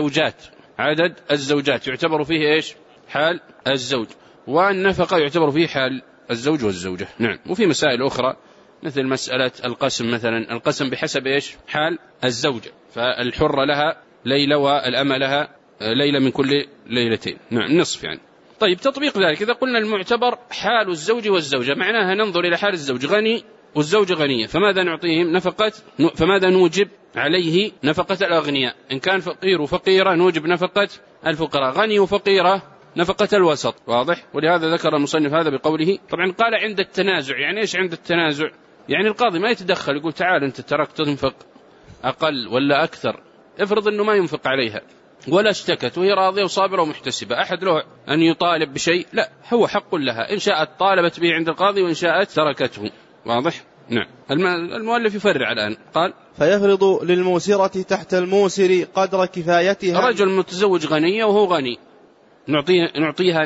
الزوجات يعتبر فيه إيش؟ حال الزوج. والنفقة يعتبر فيه حال الزوج والزوجة. نعم. وفي مسائل أخرى مثل مسألة القسم مثلا، القسم بحسب إيش؟ حال الزوجة، فالحرة لها ليلة والأمة لها ليلة من كل ليلتين، نعم، نصف يعني. طيب تطبيق ذلك إذا قلنا المعتبر حال الزوج والزوجة، معناها ننظر إلى حال الزوج غني والزوجة غنية، فماذا نعطيهم؟ فماذا نوجب عليه؟ نفقة الأغنياء. إن كان فقير وفقيرة نوجب نفقة الفقراء، غني وفقيرة نفقة الوسط. واضح؟ ولهذا ذكر المصنف هذا بقوله. طبعا قال عند التنازع. يعني إيش عند التنازع؟ يعني القاضي ما يتدخل يقول تعال أنت ترك تنفق أقل ولا أكثر. افرض أنه ما ينفق عليها ولا اشتكت وهي راضية وصابرة ومحتسبة، أحد له أن يطالب بشيء؟ لا، هو حق لها، إن شاءت طالبت به عند القاضي وإن شاءت تركته. واضح؟ نعم. المؤلف يفرع الآن. قال: فيفرض للموسرة تحت الموسر قدر كفايتها. رجل متزوج غنية وهو غني، نعطيها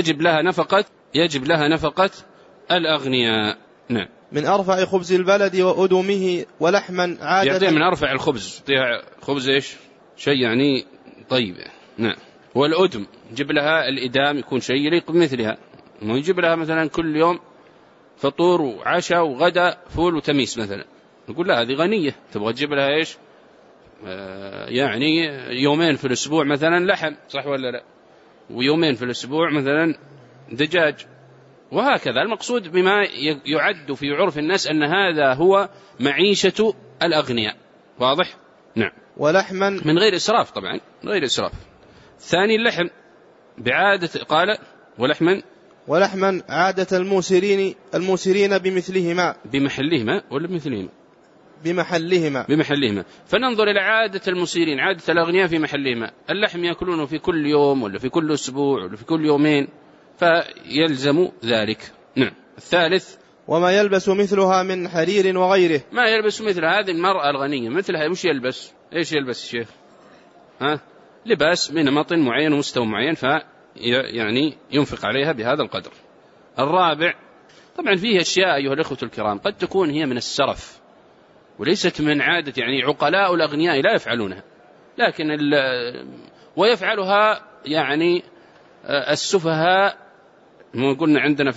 يجب لها نفقة الأغنياء. نعم. من أرفع خبز البلد وأدمه ولحما عادة. يعطيها من أرفع الخبز، يعطيها خبز إيش؟ شيء يعني طيب. نعم. والأدم جيب لها الإدام، يكون شيء يليق بمثلها، ما يجيب لها مثلا كل يوم فطور وعشاء وغدا فول وتميس مثلا. نقول لا، هذه غنية، تبغى تجيب لها إيش؟ يعني يومين في الأسبوع مثلا لحم، صح ولا لا؟ ويومين في الأسبوع مثلا دجاج، وهكذا. المقصود بما يعد في عرف الناس أن هذا هو معيشة الأغنياء. واضح؟ نعم. ولحما من غير إسراف، طبعا من غير إسراف. ثاني اللحم بعادة، قال: ولحما عادة الموسرين بمثلهما، بمحلهما ولا بمثلهما؟ بمحلهما. فننظر إلى عادة المسيرين، عادة الأغنياء في محلهما. اللحم يأكلونه في كل يوم ولا في كل أسبوع ولا في كل يومين، فيلزم ذلك. نعم. الثالث وما يلبس مثلها من حرير وغيره. ما يلبس مثل هذه المرأة الغنية مثلها وش يلبس؟ إيش يلبس الشيخ؟ لباس من نمط معين ومستوى معين، يعني ينفق عليها بهذا القدر. الرابع، طبعا فيه أشياء أيها الأخوة الكرام قد تكون هي من السرف وليست من عادة، يعني عقلاء الأغنياء لا يفعلونها، لكن ويفعلها يعني السفهاء. قلنا عندنا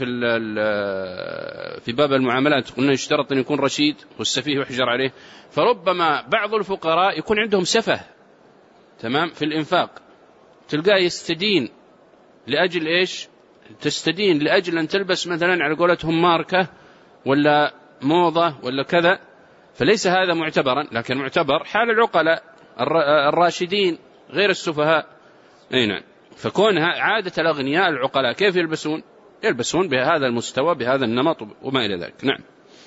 في باب المعاملات قلنا يشترط أن يكون رشيد والسفيه يحجر عليه، فربما بعض الفقراء يكون عندهم سفه تمام في الإنفاق، تلقاه يستدين لأجل إيش؟ تستدين لأجل أن تلبس مثلا على قولتهم ماركة ولا موضة ولا كذا، فليس هذا معتبرا، لكن معتبر حال العقلاء الراشدين غير السفهاء. نعم. فكونها عادة الأغنياء العقلاء كيف يلبسون بهذا المستوى بهذا النمط وما إلى ذلك. نعم.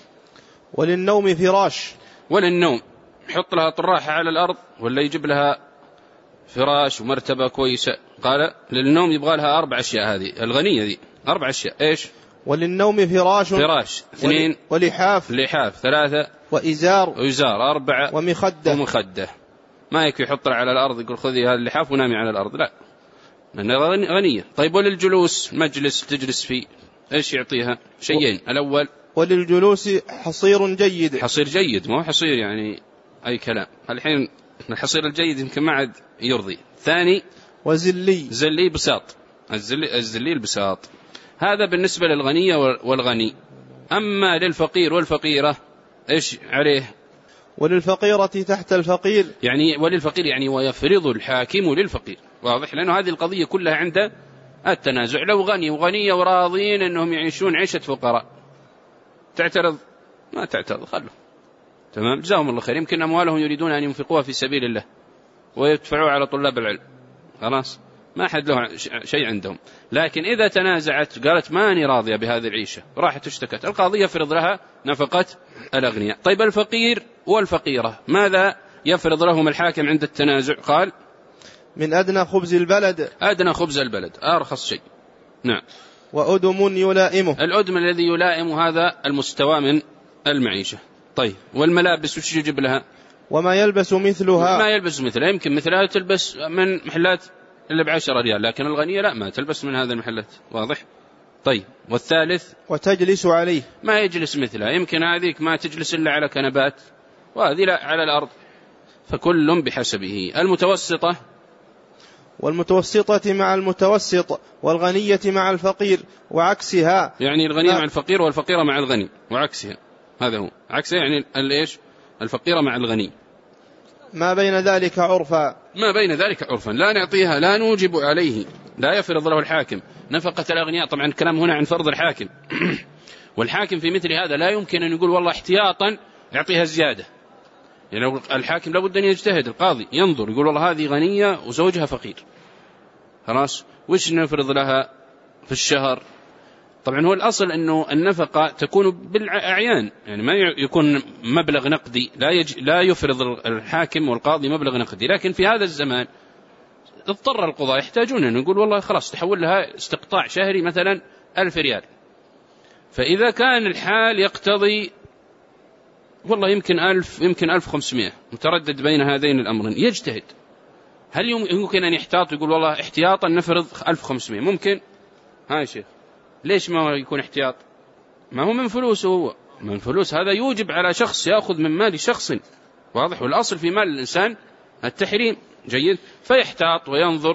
وللنوم فراش. وللنوم يحط لها طراحة على الأرض ولا يجيب لها فراش ومرتبة كويسة. قال للنوم يبغى لها 4 أشياء، هذه الغنية ذي 4 أشياء. إيش؟ وللنوم فراش 2 ولحاف 3 وإزار 4 ومخدة. ما يكفي يحط على الأرض يقول خذي هذا اللحاف ونامي على الأرض، لا، لأنها غنية. طيب وللجلوس مجلس تجلس فيه، إيش يعطيها؟ شيئين. الأول وللجلوس حصير جيد. حصير جيد، ما هو حصير يعني أي كلام، الحين الحصير الجيد يمكن ما عاد يرضي. ثاني زلي بساط، الزلي البساط. هذا بالنسبة للغنية والغني. أما للفقير والفقيرة إيش عليه؟ وللفقيرة تحت الفقير، يعني وللفقير يعني ويفرض الحاكم للفقير، واضح، لأنه هذه القضية كلها عند التنازع. لو غني وغنية وراضين أنهم يعيشون عيشة فقراء تعترض؟ ما تعترض، خلوا تمام، جزاهم الله خير، يمكن أموالهم يريدون أن ينفقوها في سبيل الله ويدفعوها على طلاب العلم، خلاص ما حد له شيء عندهم. لكن إذا تنازعت قالت ماني راضية بهذه العيشة، راحت اشتكت، القاضي يفرض لها نفقة الأغنياء. طيب الفقير والفقيرة ماذا يفرض لهم الحاكم عند التنازع؟ قال من أدنى خبز البلد. أدنى خبز البلد، أرخص شيء. نعم. وأدم يلائمه، الأدم الذي يلائم هذا المستوى من المعيشة. طيب والملابس وش يجب لها؟ وما يلبس مثلها. ما يلبس مثلها، يمكن مثلها تلبس من محلات اللي ب10 ريال، لكن الغنية لا، ما تلبس من هذه المحلات، واضح. طيب والثالث وتجلس عليه، ما يجلس مثلها، يمكن هذيك ما تجلس إلا على كنبات وهذه لا على الأرض، فكل بحسبه. المتوسطة والمتوسطة مع المتوسط، والغنية مع الفقير وعكسها، يعني الغنية مع الفقير والفقيرة مع الغني وعكسها، هذا هو عكسها، يعني الإيش؟ الفقيرة مع الغني. ما بين ذلك عرفا، ما بين ذلك عرفا، لا نعطيها، لا نوجب عليه، لا يفرض له الحاكم نفقة الأغنياء. طبعا الكلام هنا عن فرض الحاكم والحاكم في مثل هذا لا يمكن أن يقول والله احتياطا يعطيها زيادة، يعني الحاكم لابد أن يجتهد، القاضي ينظر يقول والله هذه غنية وزوجها فقير، خلاص وش نفرض لها في الشهر؟ طبعا هو الأصل أنه النفقة تكون بالأعيان، يعني ما يكون مبلغ نقدي، لا يفرض الحاكم والقاضي مبلغ نقدي. لكن في هذا الزمان اضطر القضاء يحتاجون أن يقول والله خلاص تحول لها استقطاع شهري مثلا 1000 ريال، فإذا كان الحال يقتضي والله يمكن 1000 يمكن 1500 متردد بين هذين الأمرين، يجتهد. هل يمكن أن يحتاط يقول والله احتياطا نفرض 1500؟ ممكن. يا شيخ ليش ما يكون احتياط؟ ما هو من فلوسه، هو من فلوس، هذا يوجب على شخص يأخذ من مال شخص، واضح، والأصل في مال الإنسان التحريم. جيد، فيحتاط وينظر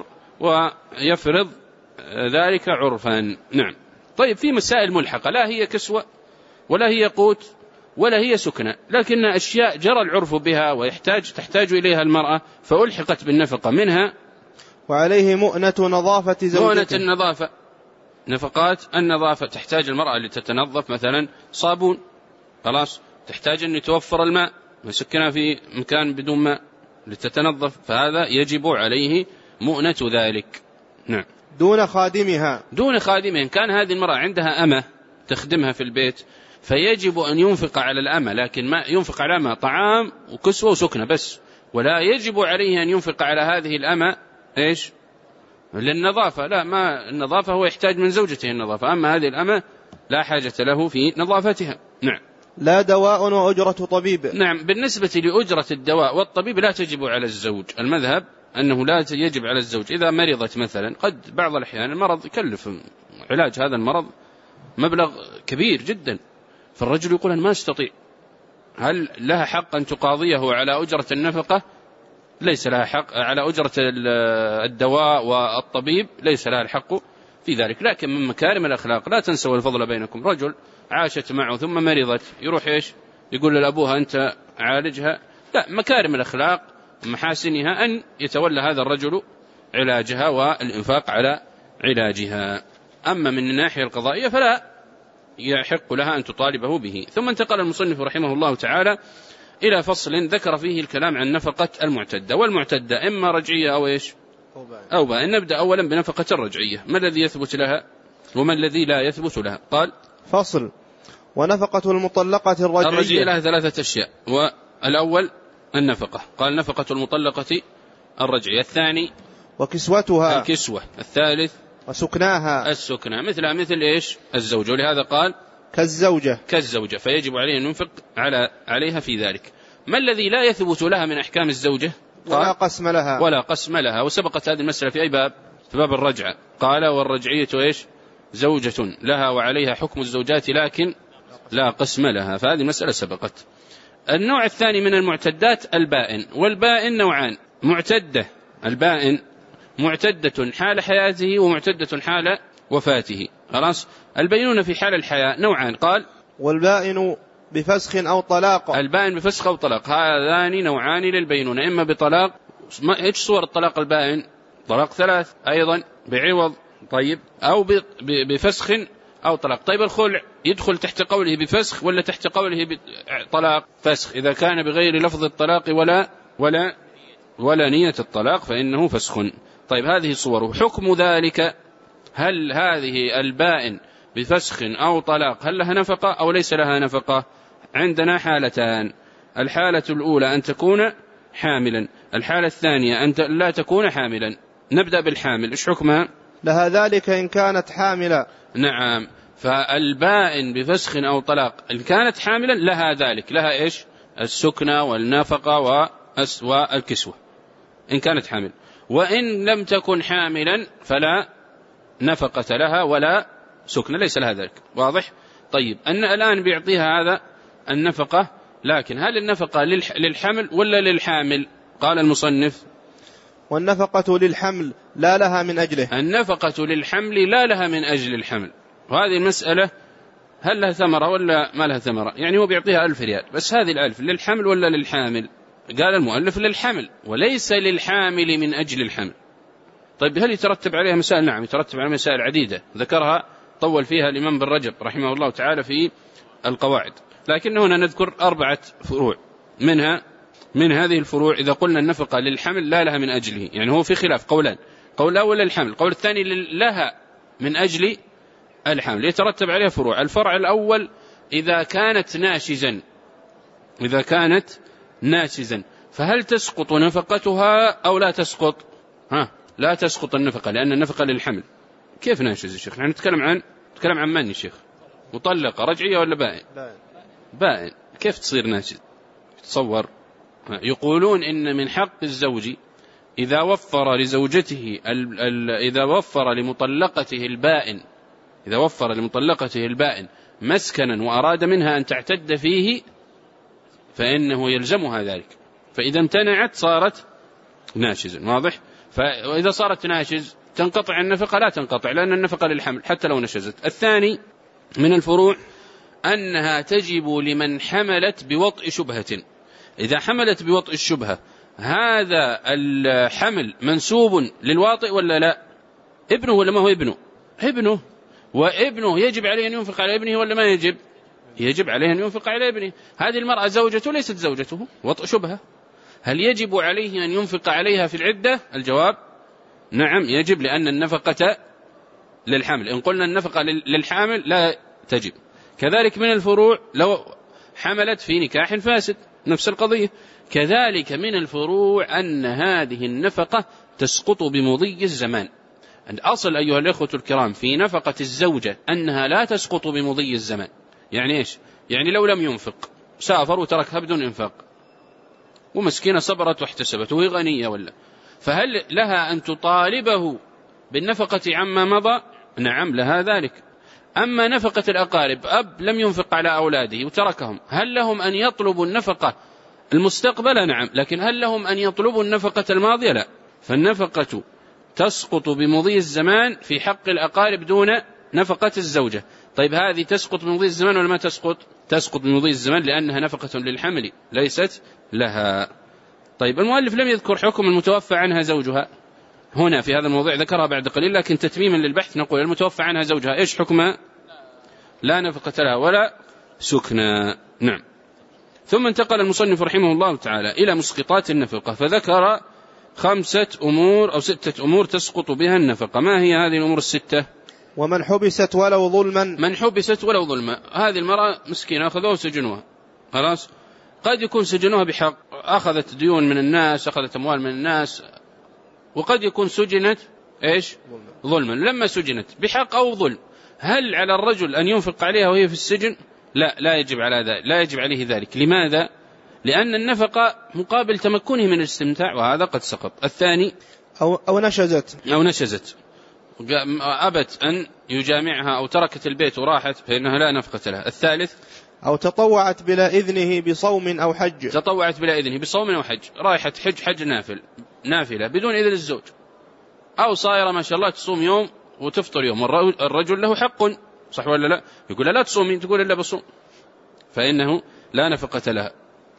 ويفرض ذلك عرفا. نعم. طيب في مسائل ملحقة، لا هي كسوة ولا هي قوت ولا هي سكنة، لكن أشياء جرى العرف بها تحتاج إليها المرأة فألحقت بالنفقة، منها وعليه مؤنة نظافة زوجته. مؤنة النظافة، نفقات النظافة، تحتاج المرأة لتتنظف مثلا صابون، خلاص تحتاج أن يتوفر الماء، مسكنها في مكان بدون ماء لتتنظف، فهذا يجب عليه مؤنة ذلك. نعم. دون خادمها، إن كان هذه المرأة عندها أمة تخدمها في البيت فيجب أن ينفق على الأمة، لكن ما ينفق على الأمة طعام وكسوة وسكنة بس، ولا يجب عليه أن ينفق على هذه الأمة إيش؟ للنظافة، لا، ما النظافة هو يحتاج من زوجته النظافة، أما هذه الأمة لا حاجة له في نظافتها. نعم. لا دواء وأجرة طبيب. نعم. بالنسبة لأجرة الدواء والطبيب لا تجب على الزوج. المذهب أنه لا يجب على الزوج. إذا مرضت مثلا، قد بعض الأحيان المرض يكلف علاج هذا المرض مبلغ كبير جدا، فالرجل يقول أنا ما استطيع، هل لها حق أن تقاضيه على أجرة النفقة؟ ليس لها حق. على أجرة الدواء والطبيب ليس لها الحق في ذلك. لكن من مكارم الأخلاق لا تنسوا الفضل بينكم. رجل عاشت معه ثم مرضت، يروح إيش يقول لأبوها أنت عالجها؟ لا، مكارم الأخلاق محاسنها أن يتولى هذا الرجل علاجها والإنفاق على علاجها. أما من الناحية القضائية فلا يحق لها أن تطالبه به. ثم انتقل المصنف رحمه الله تعالى إلى فصل ذكر فيه الكلام عن نفقة المعتدة. والمعتدة إما رجعية أو إيش أو بائن. نبدأ أولا بنفقة الرجعية، ما الذي يثبت لها وما الذي لا يثبت لها؟ قال فصل. ونفقة المطلقة الرجعية لها 3 أشياء. والأول النفقة، قال نفقة المطلقة الرجعية. الثاني وكسوتها الكسوة. الثالث وسكناها السكنى، مثل إيش الزوج، ولهذا قال كالزوجة، فيجب عليه أن ينفق عليها في ذلك. ما الذي لا يثبت لها من أحكام الزوجة؟ ولا قسم لها. وسبقت هذه المسألة في أي باب؟ في باب الرجعة. قال والرجعية إيش زوجة لها وعليها حكم الزوجات لكن لا قسم لها، فهذه المسألة سبقت. النوع الثاني من المعتدات البائن. والبائن نوعان: معتدة، البائن معتدة حال حياته ومعتدة حال وفاته. خلاص، البينونة في حال الحياة نوعان. قال والبائن بفسخ أو طلاق. البائن بفسخ أو طلاق، هذان نوعان للبينونة، إما بطلاق. إيش صور الطلاق البائن؟ طلاق 3 أيضا بعوض، طيب، أو بفسخ أو طلاق. طيب الخلع يدخل تحت قوله بفسخ ولا تحت قوله بطلاق؟ فسخ. إذا كان بغير لفظ الطلاق ولا نية الطلاق فإنه فسخ. طيب هذه صوره. حكم ذلك: هل هذه البائن بفسخ أو طلاق هل لها نفقة أو ليس لها نفقة؟ عندنا حالتان: الحالة الأولى أن تكون حاملا، الحالة الثانية أن لا تكون حاملا. نبدأ بالحامل، إيش حكمها؟ لها ذلك إن كانت حاملا. نعم، فالبائن بفسخ أو طلاق إن كانت حاملا لها ذلك، لها إيش؟ السكنى والنفقة والكسوة إن كانت حامل. وإن لم تكن حاملا فلا نفقة لها ولا سكنى، ليس لها ذلك. واضح؟ طيب، أن الآن بيعطيها هذا النفقة، لكن هل النفقة للحمل ولا للحامل؟ قال المصنف والنفقة للحمل لا لها من أجله. النفقة للحمل لا لها من أجل الحمل. وهذه المسألة هل لها ثمرة ولا ما لها ثمرة؟ يعني هو بيعطيها 1000 ريال، بس هذه 1000 للحمل ولا للحامل؟ قال المؤلف للحمل وليس للحامل من أجل الحمل. طيب هل يترتب عليها مسائل؟ نعم، يترتب عليها مسائل عديدة ذكرها طول فيها الإمام بن رجب رحمه الله تعالى في القواعد، لكن هنا نذكر 4 فروع من هذه الفروع. إذا قلنا النفقة للحمل لا لها من أجله، يعني هو في خلاف قولان: قول الأول للحمل، قول الثاني لها من أجل الحمل. يترتب عليها فروع. الفرع الأول: إذا كانت ناشزا فهل تسقط نفقتها أو لا تسقط؟ لا تسقط النفقة، لأن النفقة للحمل. كيف ناشز يا شيخ؟ نحن نتكلم عن من يا شيخ؟ مطلقة رجعية ولا بائن؟ بائن. كيف تصير ناشز؟ تصور. يقولون إن من حق الزوج إذا وفر لزوجته إذا وفر لمطلقته البائن مسكنا وأراد منها أن تعتد فيه فإنه يلزمها ذلك، فإذا امتنعت صارت ناشزا. واضح؟ فإذا صارت ناشز تنقطع النفقة؟ لا تنقطع، لأن النفقة للحمل حتى لو نشزت. الثاني من الفروع أنها تجب لمن حملت بوطء شبهة. إذا حملت بوطء الشبهة هذا الحمل منسوب للواطئ ولا لا؟ ابنه ولا ما هو ابنه؟ وابنه يجب عليه أن ينفق على ابنه ولا ما يجب؟ يجب عليه أن ينفق على ابنه. هذه المرأة زوجته ليست زوجته، وطء شبهة. هل يجب عليه أن ينفق عليها في العدة؟ الجواب نعم يجب، لأن النفقة للحمل. إن قلنا النفقة للحامل لا تجب. كذلك من الفروع لو حملت في نكاح فاسد، نفس القضية. كذلك من الفروع أن هذه النفقة تسقط بمضي الزمان. الأصل أيها الإخوة الكرام في نفقة الزوجة أنها لا تسقط بمضي الزمان. يعني إيش؟ يعني لو لم ينفق، سافر وتركها بدون إنفاق، ومسكينة صبرت واحتسبت وهي غنية ولا، فهل لها أن تطالبه بالنفقة عما مضى؟ نعم لها ذلك. أما نفقة الأقارب، أب لم ينفق على أولاده وتركهم، هل لهم أن يطلبوا النفقة المستقبل؟ نعم. لكن هل لهم أن يطلبوا النفقة الماضية؟ لا. فالنفقة تسقط بمضي الزمان في حق الأقارب دون نفقة الزوجة. طيب هذه تسقط بمضي الزمان ولا ما تسقط؟ تسقط بمضي الزمان لأنها نفقة للحمل ليست لها. طيب المؤلف لم يذكر حكم المتوفى عنها زوجها هنا في هذا الموضوع، ذكرها بعد قليل، لكن تتميما للبحث نقول المتوفى عنها زوجها إيش حكمها؟ لا نفقة لها ولا سكنى. نعم. ثم انتقل المصنف رحمه الله تعالى إلى مسقطات النفقة، فذكر 5 أمور أو 6 أمور تسقط بها النفقة. ما هي هذه الأمور ال6؟ ومن حبست ولو ظلما. من حبست ولو ظلما، هذه المرأة مسكينة أخذوها وسجنوها، خلاص. قد يكون سجنوها بحق، أخذت ديون من الناس، أخذت أموال من الناس، وقد يكون سجنت إيش؟ ظلما. لما سجنت بحق أو ظلم، هل على الرجل أن ينفق عليها وهي في السجن؟ لا يجب على ذلك، لا يجب عليه ذلك. لماذا؟ لأن النفقة مقابل تمكنه من الاستمتاع، وهذا قد سقط. الثاني أو نشزت أبت أن يجامعها أو تركت البيت وراحت، فإنها لا نفقة لها. الثالث أو تطوعت بلا إذنه بصوم أو حج. تطوعت بلا إذنه بصوم أو حج، رايحة حج نافلة بدون إذن الزوج، أو صايرة ما شاء الله تصوم يوم وتفطر يوم. الرجل له حق، صح ولا لا؟ يقول لا تصومين، تقول إلا بصوم، فإنه لا نفقة لها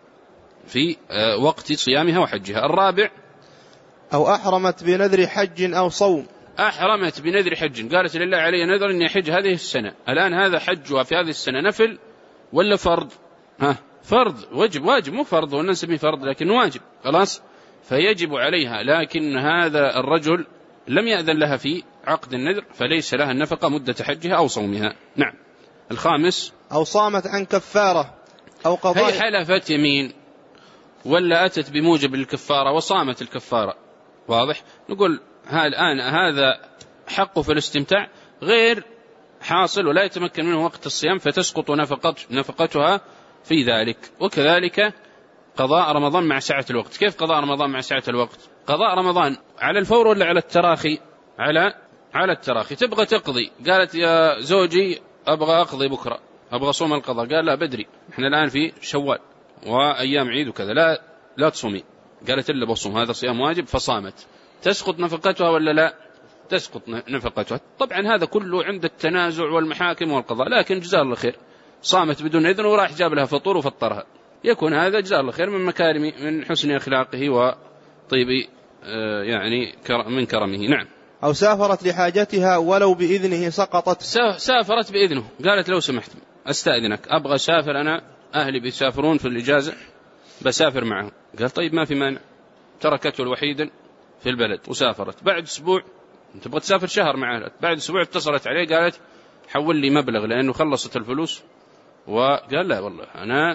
في وقت صيامها وحجها. الرابع أو أحرمت بنذر حج أو صوم. أحرمت بنذر حج، قالت لله علي نذر أن يحج هذه السنة. الآن هذا حجها في هذه السنة نفل ولا فرض؟ فرض، واجب مو فرض، ونسميه فرض لكن واجب، خلاص، فيجب عليها. لكن هذا الرجل لم يأذن لها في عقد النذر، فليس لها النفقة مدة حجها أو صومها. نعم. الخامس أو صامت عن كفارة أو قضاء. هي حلفت يمين ولا أتت بموجب الكفارة وصامت الكفارة، واضح؟ نقول الآن هذا حقه في الاستمتاع غير حاصل ولا يتمكن منه وقت الصيام، فتسقط نفقتها في ذلك. وكذلك قضاء رمضان مع سعة الوقت. كيف قضاء رمضان مع سعة الوقت؟ قضاء رمضان على الفور ولا على التراخي؟ على التراخي. تبغى تقضي، قالت يا زوجي أبغى أقضي بكرة، أبغى صوم القضاء، قال لا بدري، احنا الآن في شوال وأيام عيد وكذا، لا تصومي، قالت إلا بصوم، هذا صيام واجب، فصامت. تسقط نفقتها ولا لا؟ تسقط نفقتها. طبعا هذا كله عند التنازع والمحاكم والقضاء، لكن جزاه الله خير، صامت بدون إذن وراح جاب لها فطور وفطرها، يكون هذا جزاه الله خير من حسن أخلاقه وطيب يعني من كرمه. نعم. أو سافرت لحاجتها ولو بإذنه سقطت. سافرت بإذنه، قالت لو سمحت أستأذنك، أبغى سافر، أنا أهلي بيسافرون في الإجازة بسافر معهم، قال طيب ما في مانع. تركته الوحيدا في البلد وسافرت. بعد أسبوع، تبغى تسافر شهر معها، بعد أسبوع اتصلت عليه قالت حول لي مبلغ لأنه خلصت الفلوس، وقال لا والله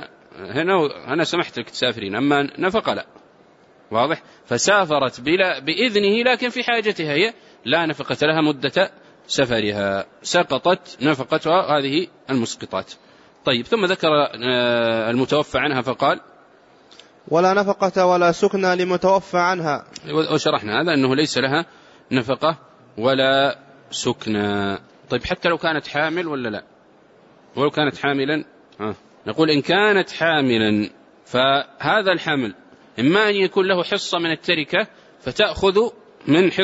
أنا سمحت لك تسافرين، أما نفقة لا، واضح؟ فسافرت بإذنه لكن في حاجتها هي، لا نفقة لها مدة سفرها، سقطت نفقتها هذه المسقطات. طيب ثم ذكر المتوفى عنها فقال ولا نفقة ولا سكنى لمتوفى عنها، وشرحنا هذا أنه ليس لها نفقة ولا سكنى. طيب حتى لو كانت حامل ولا لا؟ ولو كانت حاملا نقول إن كانت حاملا فهذا الحمل إما أن يكون له حصة من التركة فتأخذ من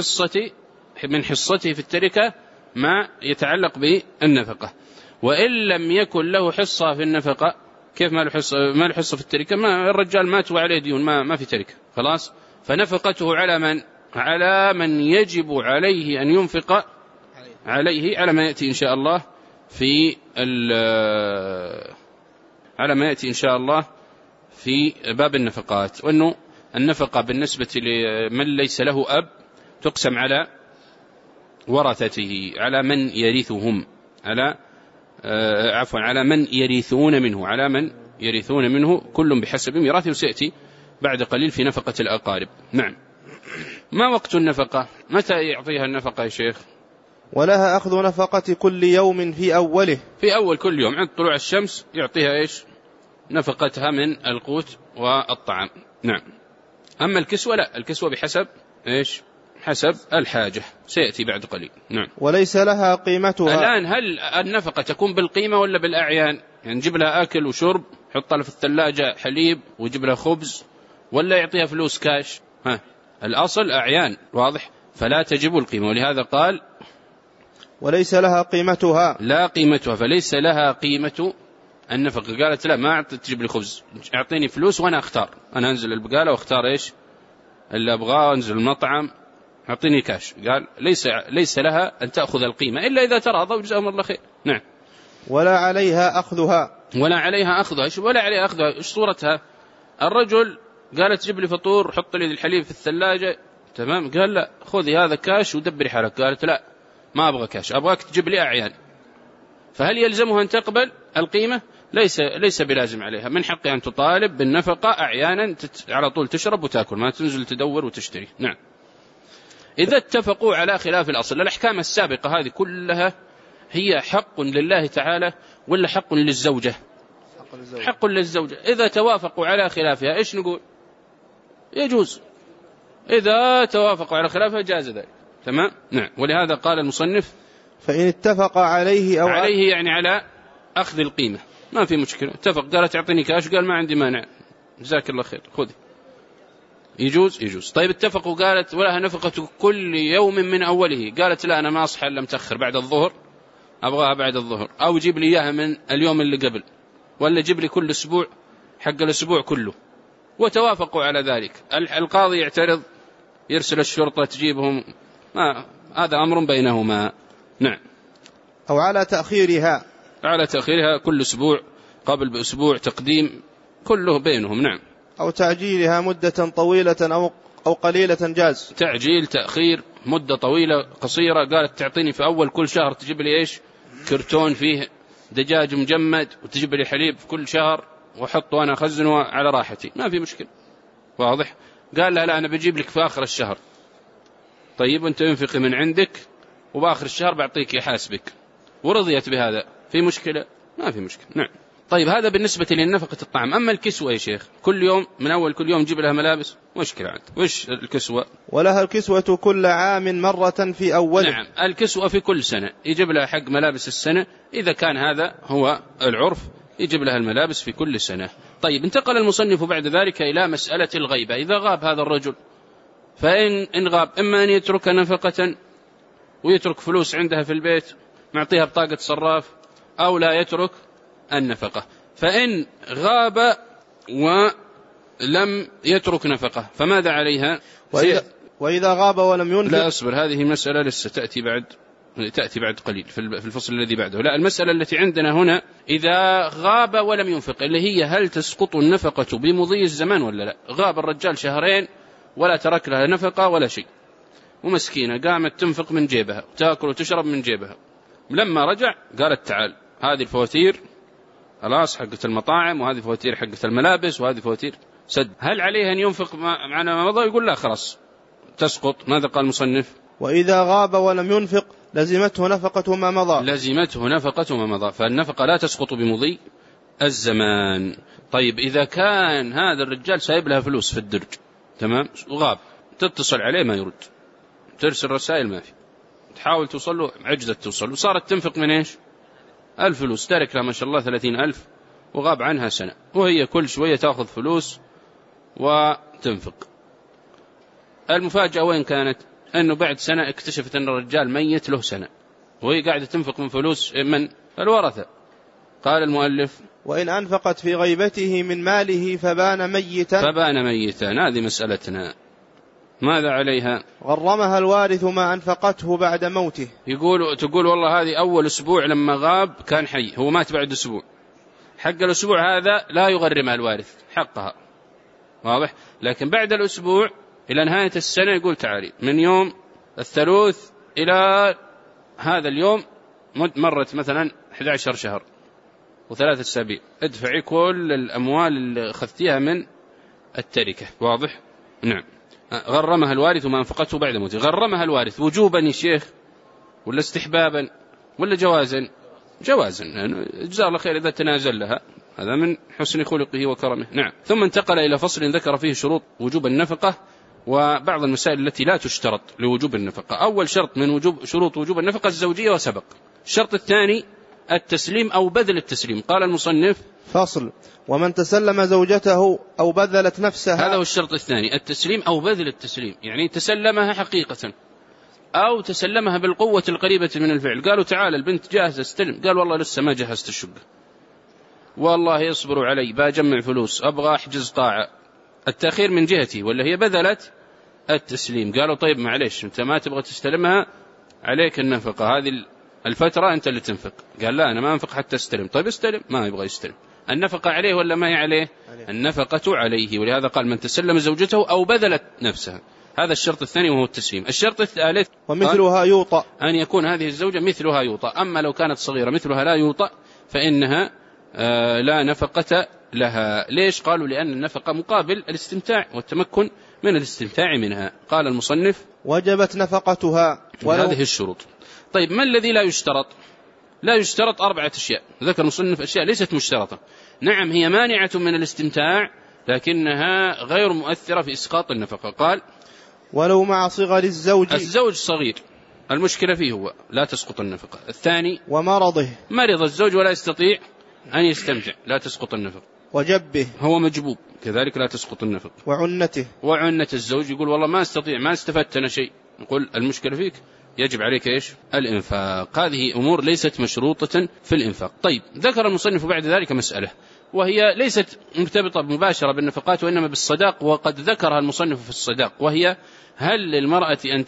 حصته في التركة ما يتعلق بالنفقة، وإن لم يكن له حصة في النفقة، كيف ما له حصة في التركة؟ ما الرجال مات وعليه ديون، ما في تركة، خلاص، فنفقته على من يجب عليه أن ينفق عليه، على ما يأتي إن شاء الله في باب النفقات. وأنه النفقة بالنسبة لمن ليس له أب تقسم على ورثته، على من يرثهم، على من يرثون منه كل بحسب ميراثه، وسيأتي بعد قليل في نفقة الأقارب. نعم. ما وقت النفقة؟ متى يعطيها النفقة يا شيخ؟ ولها أخذ نفقة كل يوم في أوله، في أول كل يوم عند طلوع الشمس يعطيها إيش؟ نفقتها من القوت والطعام. نعم. أما الكسوة لا، الكسوة بحسب إيش؟ حسب الحاجة، سيأتي بعد قليل. نعم. وليس لها قيمتها. الآن هل النفقة تكون بالقيمة ولا بالأعيان؟ يعني نجيب لها أكل وشرب، حط لها في الثلاجة حليب ويجيب لها خبز، ولا يعطيها فلوس كاش؟ الأصل أعيان، واضح؟ فلا تجب القيمة، ولهذا قال وليس لها قيمتها. لا قيمتها، فليس لها قيمة النفقة. قالت لا، ما تجيب لي خبز، اعطيني فلوس وانا اختار، انا انزل البقالة واختار ايش اللي ابغاه، انزل المطعم، اعطيني كاش. قال ليس لها ان تأخذ القيمة الا اذا تراضى وجزاهم الله خير. نعم. ولا عليها أخذها. ولا عليها أخذها. إيش ولا عليها أخذها؟ إيش صورتها؟ الرجل قالت جيب لي فطور، حط لي الحليب في الثلاجة، تمام؟ قال لا، خذي هذا كاش ودبري حالك. قالت لا، ما أبغى كاش، أبغاك تجيب لي أعيان. فهل يلزمها أن تقبل القيمة؟ ليس بلازم عليها، من حقها أن تطالب بالنفقة أعيانا، على طول تشرب وتأكل، ما تنزل تدور وتشتري. نعم. إذا اتفقوا على خلاف الأصل، الأحكام السابقة هذه كلها هي حق لله تعالى ولا حق للزوجة؟ حق للزوجة. إذا توافقوا على خلافها إيش نقول؟ يجوز. إذا توافقوا على خلافها جاز ذلك. تمام؟ نعم. ولهذا قال المصنف فإن اتفق عليه أو عليه، يعني على أخذ القيمة، ما في مشكلة. اتفق، قالت تعطيني كاش، قال ما عندي مانع، جزاك الله خير، خذي، يجوز. طيب اتفقوا، قالت ولها نفقة كل يوم من أوله، قالت لا، أنا ما أصحى إلا متأخر بعد الظهر، أبغاها بعد الظهر، أو جيب لي إياها من اليوم اللي قبل، ولا جيب لي كل أسبوع حق الأسبوع كله، وتوافقوا على ذلك. القاضي يعترض، يرسل الشرطة تجيبهم، هذا أمر بينهما. نعم. أو على تأخيرها كل أسبوع، قبل بأسبوع، تقديم، كله بينهم. نعم. أو تعجيلها مدة طويلة أو قليلة جاز. تعجيل، تأخير، مدة طويلة قصيرة. قالت تعطيني في أول كل شهر تجيب لي إيش؟ كرتون فيه دجاج مجمد، وتجيب لي حليب في كل شهر، وحطه وأنا أخزنه على راحتي، ما في مشكلة، واضح؟ قال لا، أنا بجيب لك في آخر الشهر. طيب أنت ينفق من عندك، وبآخر الشهر بعطيك يحاسبك، ورضيت بهذا، في مشكلة؟ ما في مشكلة. نعم. طيب هذا بالنسبة لنفقة الطعام. أما الكسوة يا شيخ، كل يوم من أول كل يوم جيب لها ملابس، مشكلة عند. وش الكسوة؟ ولها الكسوة كل عام مرة في أوله. نعم. الكسوة في كل سنة، يجيب لها حق ملابس السنة، إذا كان هذا هو العرف يجيب لها الملابس في كل سنة. طيب انتقل المصنف بعد ذلك إلى مسألة الغيبة. إذا غاب هذا الرجل، فإن غاب، إما أن يترك نفقة ويترك فلوس عندها في البيت معطيها بطاقة صراف، أو لا يترك النفقة. فإن غاب ولم يترك نفقة فماذا عليها؟ وإذا غاب ولم ينفق. لا أصبر، هذه مسألة لسه تأتي بعد قليل في الفصل الذي بعده. لا، المسألة التي عندنا هنا إذا غاب ولم ينفق، اللي هي هل تسقط النفقة بمضي الزمان ولا لا؟ غاب الرجال شهرين ولا ترك لها نفقة ولا شيء، ومسكينة قامت تنفق من جيبها، تأكل وتشرب من جيبها. لما رجع قالت تعال، هذه الفواتير خلاص حقت المطاعم، وهذه فواتير حقت الملابس، وهذه فواتير سد. هل عليه أن ينفق معنا ما مضى؟ يقول لا، خلاص تسقط. ماذا قال المصنف؟ وإذا غاب ولم ينفق لزمته نفقة ما مضى. لزمته نفقة ما مضى، فالنفقة لا تسقط بمضي الزمان. طيب إذا كان هذا الرجال سايب لها فلوس في الدرج، تمام، وغاب، تتصل عليه ما يرد، ترسل رسائل ما في، تحاول توصل له عجزت توصل، وصارت تنفق من إيش؟ الفلوس، تارك لها ما شاء الله 30,000، وغاب عنها سنة، وهي كل شوية تأخذ فلوس وتنفق. المفاجأة وين كانت؟ أنه بعد سنة اكتشفت أن الرجال ميت له سنة، وهي قاعدة تنفق من فلوس من الورثة. قال المؤلف وإن أنفقت في غيبته من ماله فبان ميتا. هذه مسألتنا. ماذا عليها؟ غرمها الوارث ما أنفقته بعد موته. تقول والله هذه أول أسبوع لما غاب كان حي، هو مات بعد أسبوع، حق الأسبوع هذا لا يغرمها الوارث، حقها، واضح؟ لكن بعد الأسبوع إلى نهاية السنة يقول تعالي، من يوم الثلوث إلى هذا اليوم مرت مثلا 11 شهر و3 أسابيع، ادفعي كل الأموال اللي أخذتيها من التركة، واضح؟ نعم. غرمها الوارث وما أنفقته بعد موته. غرمها الوارث وجوبا يا شيخ ولا استحبابا ولا جوازا؟ جوازا، يعني جزاه الله خير إذا تنازل لها، هذا من حسن خلقه وكرمه. نعم. ثم انتقل إلى فصل ذكر فيه شروط وجوب النفقة وبعض المسائل التي لا تشترط لوجوب النفقة. أول شرط من شروط وجوب النفقة الزوجية وسبق. الشرط الثاني التسليم أو بذل التسليم. قال المصنف فصل: ومن تسلم زوجته أو بذلت نفسها. هذا هو الشرط الثاني، التسليم أو بذل التسليم، يعني تسلمها حقيقة أو تسلمها بالقوة القريبة من الفعل. قالوا تعال البنت جاهزة استلم، قال والله لسه ما جهزت الشقة، والله يصبروا علي بجمع فلوس، أبغى أحجز قاعة، التأخير من جهتي، ولا هي بذلت التسليم. قالوا طيب معليش أنت ما تبغى تستلمها، عليك النفقة، هذه الفترة أنت اللي تنفق. قال لا أنا ما أنفق حتى استلم. طيب استلم، ما يبغى يستلم، النفقة عليه ولا ما هي عليه؟ النفقة عليه. ولهذا قال من تسلم زوجته أو بذلت نفسها. هذا الشرط الثاني وهو التسليم. الشرط الثالث ومثلها يوطأ، أن يكون هذه الزوجة مثلها يوطأ. أما لو كانت صغيرة مثلها لا يوطأ فإنها لا نفقة لها. ليش؟ قالوا لأن النفقة مقابل الاستمتاع والتمكن من الاستمتاع منها. قال المصنف وجبت نفقتها هذه الشروط. طيب ما الذي لا يشترط؟ لا يشترط 4 أشياء، ذكر المصنف أشياء ليست مشترطة. نعم هي مانعة من الاستمتاع لكنها غير مؤثرة في إسقاط النفقة. قال ولو مع صغر الزوج صغير المشكلة فيه هو لا تسقط النفقة. الثاني ومرضه، مرض الزوج ولا يستطيع أن يستمتع لا تسقط النفقة. وجبه هو مجبوب كذلك لا تسقط النفقة. وعنة الزوج يقول والله ما استطيع ما استفدت أنا شيء، نقول المشكلة فيك يجب عليك إيش؟ الإنفاق. هذه أمور ليست مشروطة في الإنفاق. طيب ذكر المصنف بعد ذلك مسألة وهي ليست مرتبطة مباشرة بالنفقات وإنما بالصداق، وقد ذكرها المصنف في الصداق، وهي هل للمرأة أن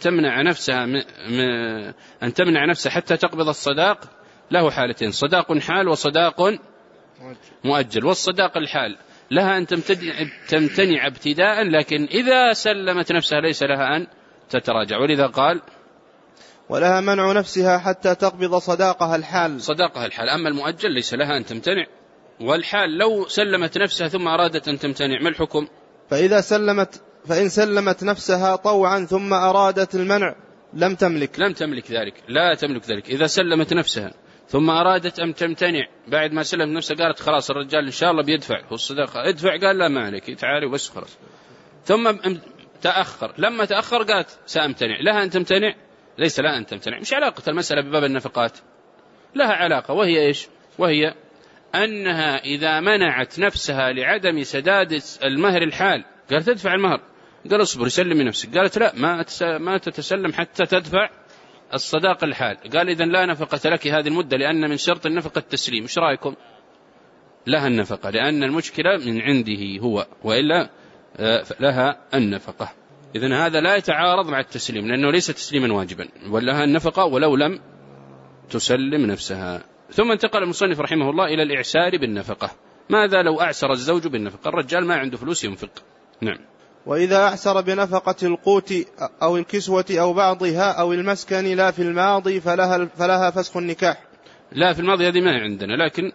تمنع نفسها حتى تقبض الصداق؟ له حالتين، صداق حال وصداق مؤجل. والصداق الحال لها أن تمتنع ابتداء، لكن إذا سلمت نفسها ليس لها أن تتراجع، ولذا قال ولها منع نفسها حتى تقبض صداقها الحال. أما المؤجل ليس لها أن تمتنع. والحال لو سلمت نفسها ثم أرادت أن تمتنع ما الحكم؟ فإن سلمت نفسها طوعا ثم أرادت المنع لم تملك ذلك، لا تملك ذلك. إذا سلمت نفسها ثم أرادت أن تمتنع بعد ما سلمت نفسها قالت خلاص الرجال إن شاء الله بيدفع هو الصداقة، ادفع، قال لا ما عليك تعالي وبس خلاص، ثم تأخر، لما تأخر قالت سأمتنع، لها أن تمتنع؟ ليس لها أن تمتنع. مش علاقة المسألة بباب النفقات، لها علاقة، وهي إيش؟ وهي أنها إذا منعت نفسها لعدم سداد المهر الحال، قالت تدفع المهر، قال اصبر سلمي نفسك، قالت لا ما تتسلم حتى تدفع الصداق الحال، قال إذن لا نفقة لك هذه المدة لأن من شرط النفقة التسليم. إيش رأيكم؟ لها النفقة لأن المشكلة من عنده هو، وإلا لها النفقة. إذن هذا لا يتعارض مع التسليم لأنه ليس تسليما واجبا، ولها النفقة ولو لم تسلم نفسها. ثم انتقل المصنف رحمه الله إلى الإعسار بالنفقة. ماذا لو أعسر الزوج بالنفقة؟ الرجال ما عنده فلوس ينفق. نعم. وإذا أعسر بنفقة القوت أو الكسوة أو بعضها أو المسكن لا في الماضي فلها فسخ النكاح. لا في الماضي هذه ما عندنا، لكن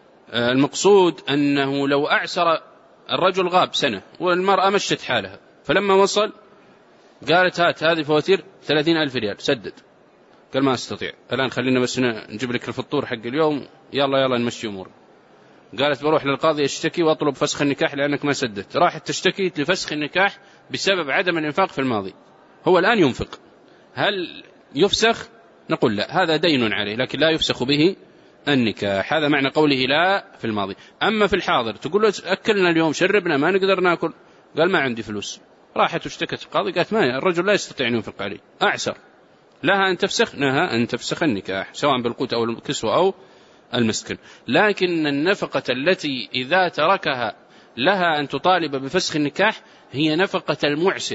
المقصود أنه لو أعسر الرجل غاب سنة والمرأة مشت حالها، فلما وصل قالت هات هذه فواتير 30,000 ريال سدد، قال ما أستطيع الآن خلينا بس نجيب لك الفطور حق اليوم، يلا نمشي أمور. قالت بروح للقاضي اشتكي واطلب فسخ النكاح لأنك ما سددت، راحت تشتكي لفسخ النكاح بسبب عدم الإنفاق في الماضي. هو الآن ينفق، هل يفسخ؟ نقول لا، هذا دين عليه لكن لا يفسخ به النكاح. هذا معنى قوله لا في الماضي. أما في الحاضر تقول له أكلنا اليوم شربنا ما نقدر ناكل، قال ما عندي فلوس، راحت واشتكت القاضي قالت ما الرجل لا يستطيع أن ينفق عليه، أعسر، لها أن تفسخ، نها أن تفسخ النكاح سواء بالقوت أو الكسوة أو المسكن. لكن النفقة التي إذا تركها لها أن تطالب بفسخ النكاح هي نفقة المعسر.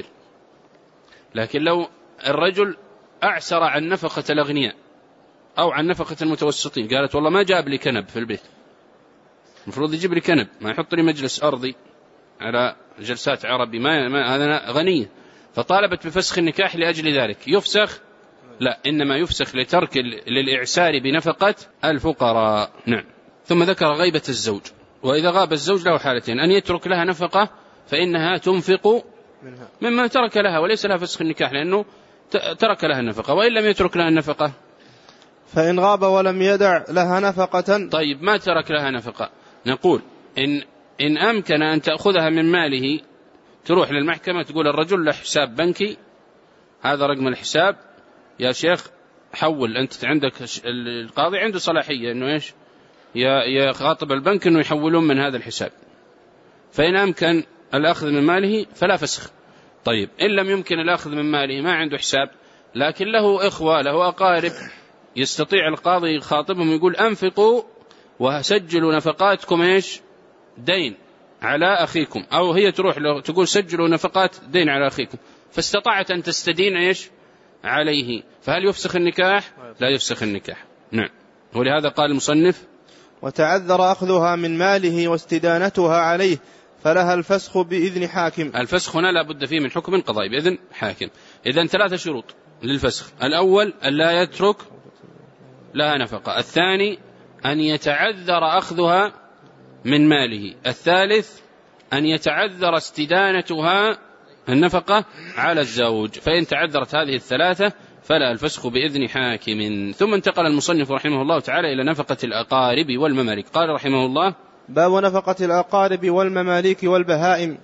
لكن لو الرجل أعسر عن نفقة الأغنياء أو عن نفقة المتوسطين، قالت والله ما جاب لي كنب في البيت، المفروض يجيب لي كنب، ما يحط لي مجلس أرضي على جلسات عربي، ما هذا غنية، فطالبت بفسخ النكاح لأجل ذلك، يفسخ؟ لا، إنما يفسخ لترك للإعسار بنفقة الفقراء. نعم. ثم ذكر غيبة الزوج. وإذا غاب الزوج له حالتين، أن يترك لها نفقة فإنها تنفق مما ترك لها وليس لها فسخ النكاح، لأنه ترك لها النفقة. وإن لم يترك لها النفقة فإن غاب ولم يدع لها نفقة. طيب ما ترك لها نفقة، نقول إن أمكن أن تأخذها من ماله، تروح للمحكمة تقول الرجل له حساب بنكي، هذا رقم الحساب يا شيخ حول، أنت عندك القاضي عنده صلاحية أنه إيش يخاطب البنك أنه يحولون من هذا الحساب. فإن أمكن الأخذ من ماله فلا فسخ. طيب إن لم يمكن الأخذ من ماله، ما عنده حساب لكن له إخوة له أقارب، يستطيع القاضي يخاطبهم يقول أنفقوا وسجلوا نفقاتكم إيش دين على أخيكم، أو هي تروح له تقول سجلوا نفقات دين على أخيكم، فاستطاعت أن تستدين إيش عليه، فهل يفسخ النكاح؟ لا يفسخ النكاح. نعم. ولهذا قال المصنف وتعذر أخذها من ماله واستدانتها عليه فلها الفسخ بإذن حاكم. الفسخ هنا لا بد فيه من حكم قضائي بإذن حاكم. إذن 3 شروط للفسخ: الأول أن لا يترك لها نفقة، الثاني أن يتعذر أخذها من ماله، الثالث أن يتعذر استدانتها النفقة على الزوج. فإن تعذرت هذه ال3 فلا الفسخ بإذن حاكم. ثم انتقل المصنف رحمه الله تعالى إلى نفقة الأقارب والمماليك. قال رحمه الله: باب نفقة الأقارب والمماليك والبهائم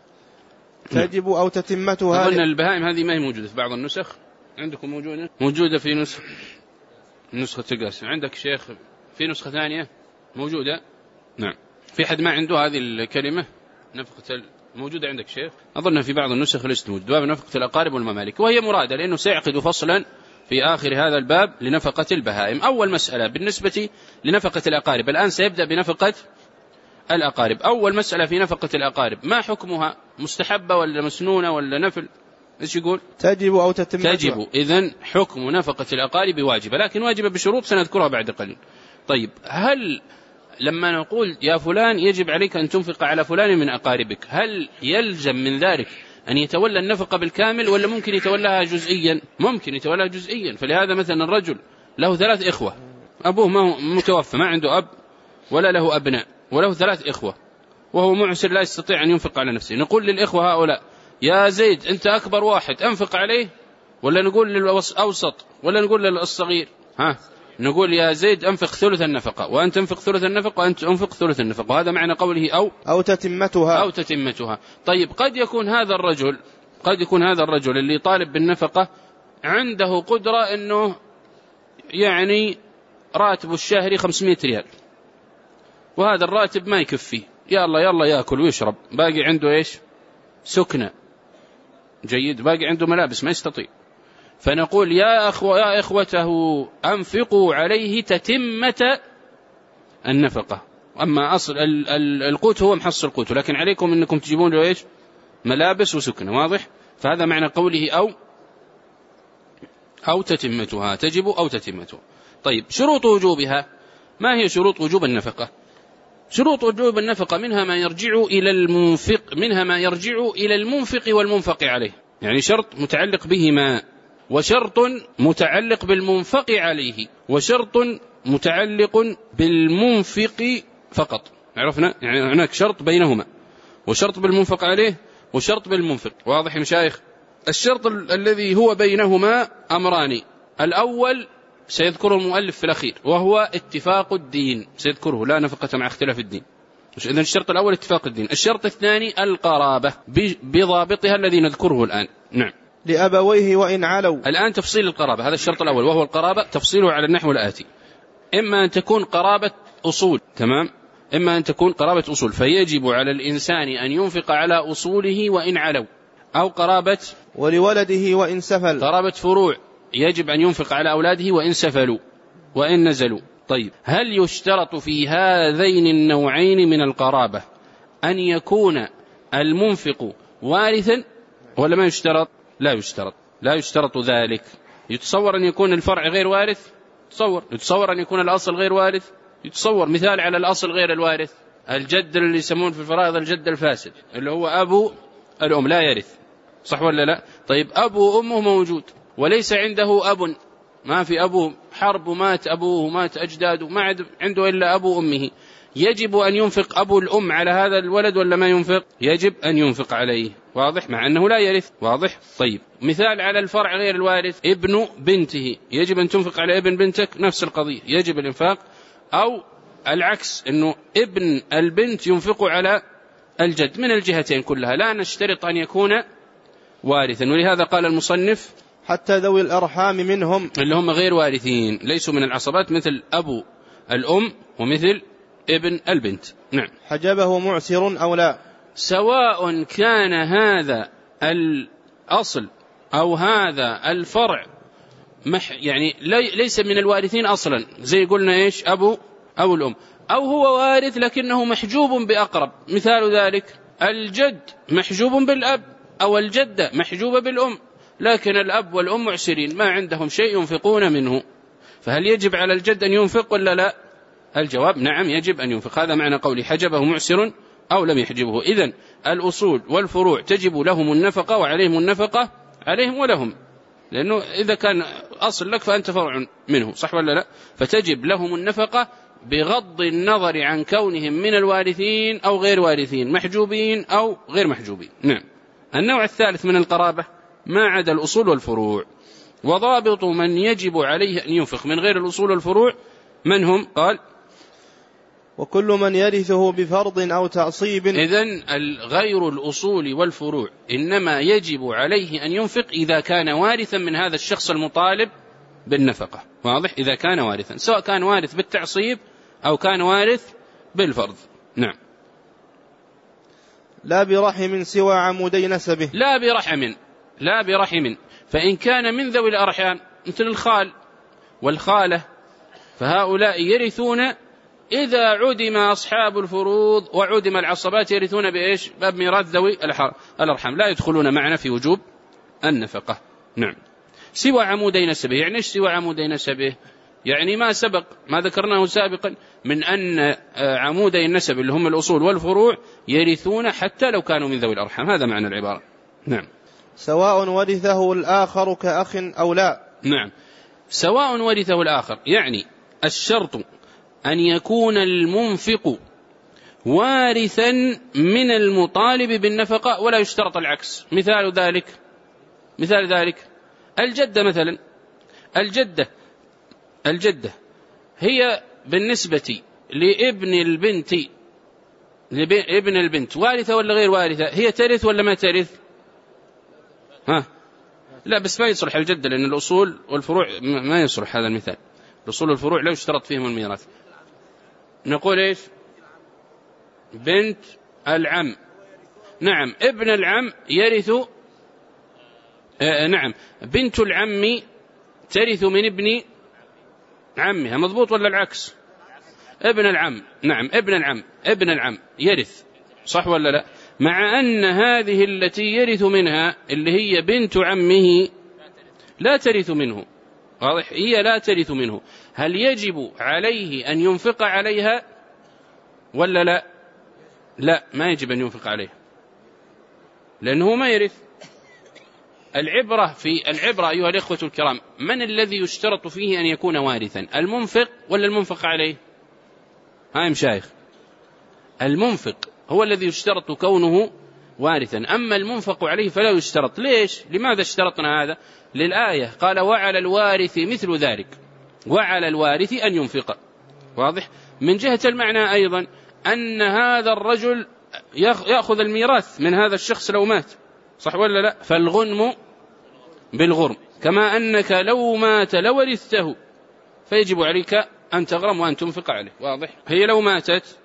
تجب أو تتمتها. قلنا البهائم هذه ما هي موجودة في بعض النسخ، عندكم موجودة في نسخة القاسم، عندك شيخ في نسخة ثانية موجودة؟ نعم. في حد ما عنده هذه الكلمة نفقة موجودة عندك شيخ؟ أظنها في بعض النسخ ليست موجودة. باب نفقة الأقارب والمماليك، وهي مرادة لأنه سيعقد فصلا في آخر هذا الباب لنفقة البهائم. أول مسألة بالنسبة لنفقة الأقارب، الآن سيبدأ بنفقة الأقارب. أول مسألة في نفقة الأقارب ما حكمها؟ مستحبة ولا مسنونة ولا نفل؟ إيش يقول؟ تجب أو تتمتها. تجب. إذن حكم نفقة الأقارب واجبة، لكن واجبة بشروط سنذكرها بعد قليل. طيب هل لما نقول يا فلان يجب عليك أن تنفق على فلان من أقاربك، هل يلزم من ذلك أن يتولى النفقة بالكامل ولا ممكن يتولاها جزئيا؟ ممكن يتولاها جزئيا. فلهذا مثلا الرجل له 3 إخوة، أبوه ما متوفى، ما عنده أب ولا له أبناء، وله 3 إخوة وهو معسر لا يستطيع أن ينفق على نفسه. نقول للإخوة هؤلاء يا زيد أنت أكبر واحد أنفق عليه، ولا نقول للأوسط ولا نقول للصغير؟ نقول يا زيد أنفق ثلث النفقة، وأنت تنفق ثلث النفقة، وأنت أنفق ثلث النفقة. وهذا معنى قوله أو تتمتها. طيب قد يكون هذا الرجل اللي طالب بالنفقة عنده قدرة أنه يعني راتب الشهري 500 ريال، وهذا الراتب ما يكفيه، يلا يأكل ويشرب، باقي عنده إيش سكنة جيد، باقي عنده ملابس ما يستطيع. فنقول يا إخوته أنفقوا عليه تتمة النفقة. أما أصل القوت هو محصل القوت، لكن عليكم أنكم تجيبون له إيش ملابس وسكنة. واضح؟ فهذا معنى قوله أو تتمتها، تجب أو تتمتها. طيب شروط وجوبها، ما هي شروط وجوب النفقة؟ شروط وجوب النفقة منها ما يرجع إلى المنفق والمنفق عليه، يعني شرط متعلق بهما، وشرط متعلق بالمنفق عليه، وشرط متعلق بالمنفق فقط. عرفنا؟ يعني هناك شرط بينهما، وشرط بالمنفق عليه وشرط بالمنفق. واضح يا مشايخ؟ الشرط الذي هو بينهما أمران: الأول سيذكره المؤلف في الأخير وهو اتفاق الدين، سيذكره لا نفقة مع اختلاف الدين. إذن الشرط الأول اتفاق الدين. الشرط الثاني القرابة بضابطها الذي نذكره الآن. نعم. لأبويه وإن علوا. الآن تفصيل القرابة، هذا الشرط الأول وهو القرابة، تفصيله على النحو الآتي: إما أن تكون قرابة أصول، تمام، إما أن تكون قرابة أصول فيجب على الإنسان أن ينفق على أصوله وإن علوا، أو قرابة ولولده وإن سفل، قرابة فروع يجب أن ينفق على أولاده وإن سفلوا وإن نزلوا. طيب هل يشترط في هذين النوعين من القرابة أن يكون المنفق وارثا ولا ما يشترط؟ لا يشترط ذلك. يتصور أن يكون الفرع غير وارث، يتصور أن يكون الأصل غير وارث، يتصور. مثال على الأصل غير الوارث: الجد اللي يسمون في الفرائض الجد الفاسد، اللي هو أبو الأم، لا يرث، صح ولا لا؟ طيب أبو أمه موجود وليس عنده أب ما في أبوه حرب ومات أبوه ومات أجداده ما عنده إلا أبو أمه، يجب أن ينفق أبو الأم على هذا الولد ولا ما ينفق؟ يجب أن ينفق عليه، واضح، مع أنه لا يرث، واضح. طيب مثال على الفرع غير الوارث، ابن بنته، يجب أن تنفق على ابن بنتك، نفس القضية يجب الإنفاق، أو العكس أنه ابن البنت ينفق على الجد، من الجهتين كلها لا نشترط أن يكون وارثا. ولهذا قال المصنف حتى ذوي الأرحام منهم، اللي هم غير وارثين ليسوا من العصبات، مثل أبو الأم ومثل ابن البنت. نعم. حجبه معسر أو لا، سواء كان هذا الأصل أو هذا الفرع يعني ليس من الوارثين أصلا، زي قلنا إيش أبو أو الأم، أو هو وارث لكنه محجوب بأقرب، مثال ذلك الجد محجوب بالأب، أو الجدة محجوبة بالأم، لكن الأب والأم معسرين ما عندهم شيء ينفقون منه، فهل يجب على الجد أن ينفق ولا لا؟ الجواب نعم يجب أن ينفق. هذا معنى قولي حجبه معسر أو لم يحجبه. إذن الأصول والفروع تجب لهم النفقة وعليهم النفقة، عليهم ولهم، لأنه إذا كان أصل لك فأنت فرع منه، صح ولا لا؟ فتجب لهم النفقة بغض النظر عن كونهم من الوارثين أو غير وارثين، محجوبين أو غير محجوبين. نعم. النوع الثالث من القرابة ما عدا الأصول والفروع، وضابط من يجب عليه أن ينفق من غير الأصول والفروع من هم؟ قال وكل من يرثه بفرض أو تعصيب. إذن غير الأصول والفروع إنما يجب عليه أن ينفق إذا كان وارثا من هذا الشخص المطالب بالنفقة، واضح، إذا كان وارثا، سواء كان وارث بالتعصيب أو كان وارث بالفرض. نعم. لا برحم سوى عمودي نسبه، لا برحم، فإن كان من ذوي الأرحام مثل الخال والخالة فهؤلاء يرثون إذا عدم أصحاب الفروض وعدم العصبات، يرثون بإيش؟ باب ميراث ذوي الأرحام، لا يدخلون معنا في وجوب النفقة. نعم. سوى عمودي نسبه، يعني إيش سوى عمودي نسبه؟ يعني ما سبق ما ذكرناه سابقا من أن عمودي النسب اللي هم الأصول والفروع يرثون حتى لو كانوا من ذوي الأرحام، هذا معنى العبارة. نعم. سواء ورثه الآخر كأخ أو لا. نعم. سواء ورثه الآخر، يعني الشرط أن يكون المنفق وارثا من المطالب بالنفقة، ولا يشترط العكس. مثال ذلك الجدة مثلا، الجدة هي بالنسبة لابن البنت وارثة ولا غير وارثة؟ هي ترث ولا ما ترث؟ لا، بس ما يصلح الجدة، لأن الأصول والفروع ما يصلح هذا المثال، الأصول والفروع لا يشترط فيهم الميراث. نقول إيش؟ بنت العم، نعم، ابن العم يرث، نعم، بنت العم ترث من ابن عمها، مضبوط ولا العكس؟ ابن العم، نعم، ابن العم يرث، صح ولا لا؟ مع أن هذه التي يرث منها اللي هي بنت عمه لا ترث منه، واضح، هي لا ترث منه، هل يجب عليه أن ينفق عليها ولا لا؟ لا، ما يجب أن ينفق عليها لأنه ما يرث. العبرة أيها الإخوة الكرام، من الذي يشترط فيه أن يكون وارثا؟ المنفق ولا المنفق عليه؟ هاي مشايخ، المنفق هو الذي يشترط كونه وارثا، أما المنفق عليه فلا يشترط. ليش؟ لماذا اشترطنا هذا؟ للآية قال وعلى الوارث مثل ذلك، وعلى الوارث أن ينفق، واضح. من جهة المعنى أيضا أن هذا الرجل يأخذ الميراث من هذا الشخص لو مات، صح ولا لا؟ فالغنم بالغرم، كما أنك لو مات لورثته فيجب عليك أن تغرم وأن تنفق عليه، واضح. هي لو ماتت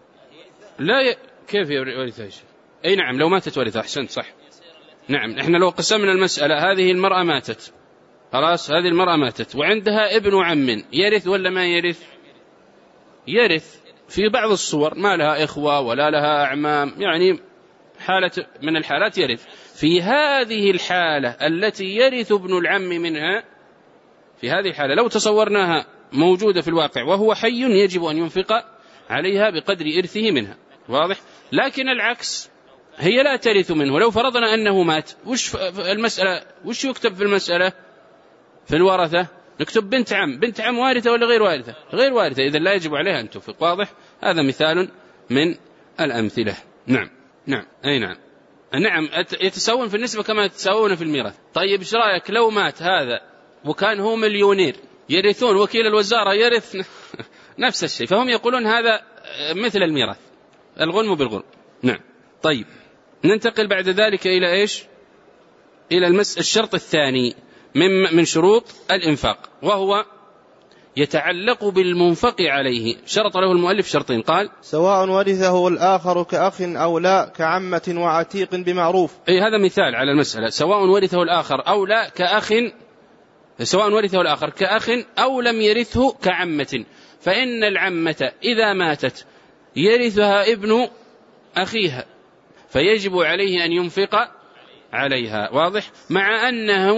كيف يورثها؟ أي نعم، لو ماتت ورثها، أحسنت، صح. نعم، إحنا لو قسمنا المسألة، هذه المرأة ماتت، خلاص، هذه المرأة ماتت وعندها ابن عم، يرث ولا ما يرث؟ يرث في بعض الصور، ما لها إخوة ولا لها أعمام، يعني حالة من الحالات يرث. في هذه الحالة التي يرث ابن العم منها، في هذه الحالة لو تصورناها موجودة في الواقع وهو حي، يجب أن ينفق عليها بقدر إرثه منها، واضح. لكن العكس، هي لا ترث منه، لو فرضنا أنه مات، وش يكتب في المسألة في الورثة؟ نكتب بنت عم، بنت عم وارثة ولا غير وارثة؟ غير وارثة، إذن لا يجب عليها أن تنفق. واضح؟ هذا مثال من الأمثلة. نعم نعم أي نعم نعم يتساوون في النسبة كما يتساوون في الميراث. طيب إيش رأيك لو مات هذا وكان هو مليونير، يرثون وكيل الوزارة يرث نفس الشيء، فهم يقولون هذا مثل الميراث، الغنم بالغنم. نعم. طيب ننتقل بعد ذلك إلى إيش؟ إلى الشرط الثاني من شروط الإنفاق، وهو يتعلق بالمنفق عليه. شرط له المؤلف شرطين، قال سواء ورثه الآخر كأخ أو لا كعمة وعتيق بمعروف. أي هذا مثال على المسألة، سواء ورثه الآخر أو لا كأخ، سواء ورثه الآخر كأخ أو لم يرثه كعمة، فإن العمة إذا ماتت يرثها ابن أخيها فيجب عليه أن ينفق عليها. واضح؟ مع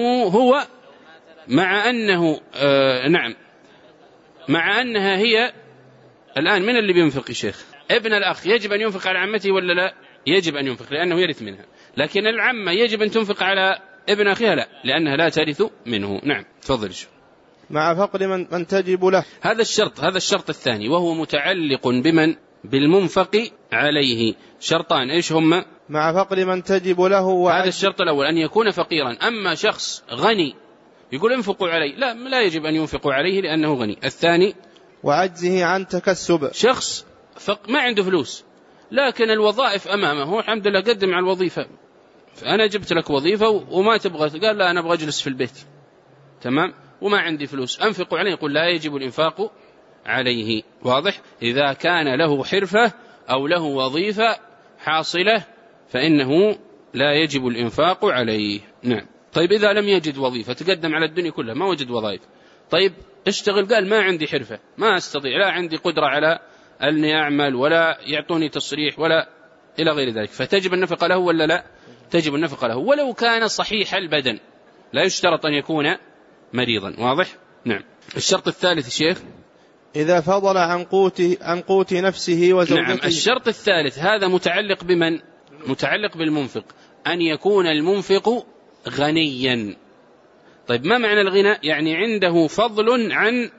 أنها هي الآن من اللي بينفق يا شيخ؟ ابن الأخ يجب أن ينفق على عمته ولا لا؟ يجب أن ينفق لأنه يرث منها، لكن العمة يجب أن تنفق على ابن أخيها لا، لأنها لا ترث منه. نعم تفضل. مع فقد من تجب له. هذا الشرط الثاني، وهو متعلق بمن؟ بالمنفق عليه. شرطان إيش هما؟ مع فقد من تجب له هذا الشرط الأول أن يكون فقيرا. أما شخص غني يقول انفقوا عليه، لا يجب أن ينفقوا عليه لأنه غني. الثاني وعجزه عن تكسب، شخص ما عنده فلوس لكن الوظائف أمامه، الحمد لله قدم على الوظيفة، فأنا جبت لك وظيفة وما تبغى، قال لا أنا أبغى أجلس في البيت، تمام، وما عندي فلوس، أنفقوا عليه. يقول لا يجب الإنفاق عليه. واضح؟ إذا كان له حرفة أو له وظيفة حاصلة فإنه لا يجب الإنفاق عليه. نعم. طيب إذا لم يجد وظيفة، تقدم على الدنيا كلها ما وجد وظائف، طيب اشتغل، قال ما عندي حرفة، ما أستطيع، لا عندي قدرة على أني أعمل ولا يعطوني تصريح ولا إلى غير ذلك، فتجب النفقة له ولا لا؟ تجب النفقة له ولو كان صحيح البدن، لا يشترط أن يكون مريضا. واضح؟ نعم. الشرط الثالث شيخ، إذا فضل عن قوت نفسه وزوجته. نعم. الشرط الثالث هذا متعلق بمن؟ متعلق بالمنفق، أن يكون المنفق غنيا. طيب ما معنى الغنى؟ يعني عنده فضل عن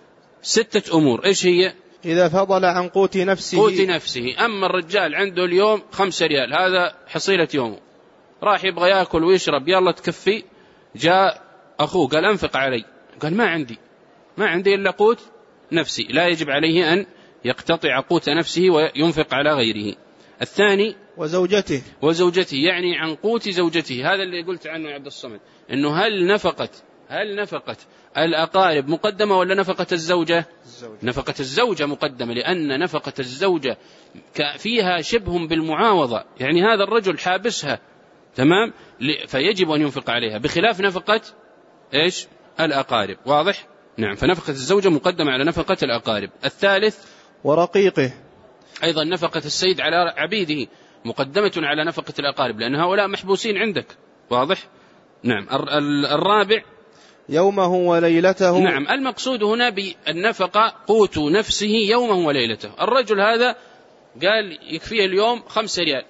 6 أمور. إيش هي؟ إذا فضل عن قوت نفسه. أما الرجال عنده اليوم 5 ريال، هذا حصيلة يومه، راح يبغى يأكل ويشرب، يلا تكفي، جاء أخوه قال أنفق علي، قال ما عندي إلا قوت نفسي، لا يجب عليه أن يقتطع قوت نفسه وينفق على غيره. الثاني وزوجته، يعني عن قوت زوجته. هذا اللي قلت عنه يا عبد الصمد، إنه هل نفقة الأقارب مقدمة ولا نفقة الزوجة؟ نفقة الزوجة مقدمة، لأن نفقة الزوجة فيها شبه بالمعاوضة، يعني هذا الرجل حابسها، تمام، فيجب أن ينفق عليها، بخلاف نفقة إيش؟ الأقارب. واضح؟ نعم. فنفقة الزوجة مقدمة على نفقة الأقارب. الثالث ورقيقه، أيضا نفقة السيد على عبيده مقدمة على نفقة الأقارب، لأن هؤلاء محبوسين عندك. واضح؟ نعم. الرابع يومه وليلته. نعم. المقصود هنا بالنفقة قوت نفسه يومه وليلته. الرجل هذا قال يكفيه اليوم 5 ريال،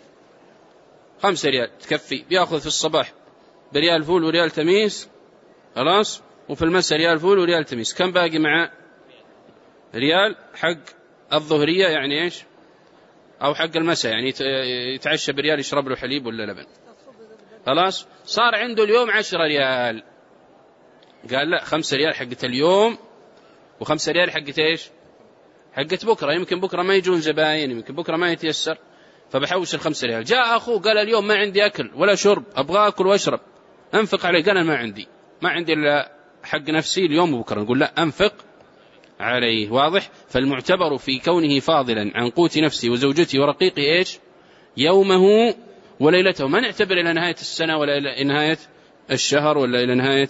5 ريال تكفي، بيأخذ في الصباح بريال فول وريال تميس، خلاص، وفي المساء ريال فول وريال تميس، كم باقي مع ريال حق الظهرية يعني إيش، أو حق المساء يعني يتعشى بريال، يشرب له حليب ولا لبن، خلاص، صار عنده اليوم 10 ريال. قال لا، 5 ريال حقت اليوم و5 ريال حقت إيش، حقت بكرة، يمكن بكرة ما يجون زباين، يمكن بكرة ما يتيسر، فبحوش 5 ريال. جاء أخوه قال اليوم ما عندي أكل ولا شرب، أبغى أكل وأشرب، أنفق عليه. قال ما عندي إلا حق نفسي اليوم وبكرة. نقول لا، أنفق عليه. واضح؟ فالمعتبر في كونه فاضلا عن قوت نفسه وزوجته ورقيقه إيش؟ يومه وليلته. ما نعتبر إلى نهاية السنة ولا إلى نهاية الشهر ولا إلى نهاية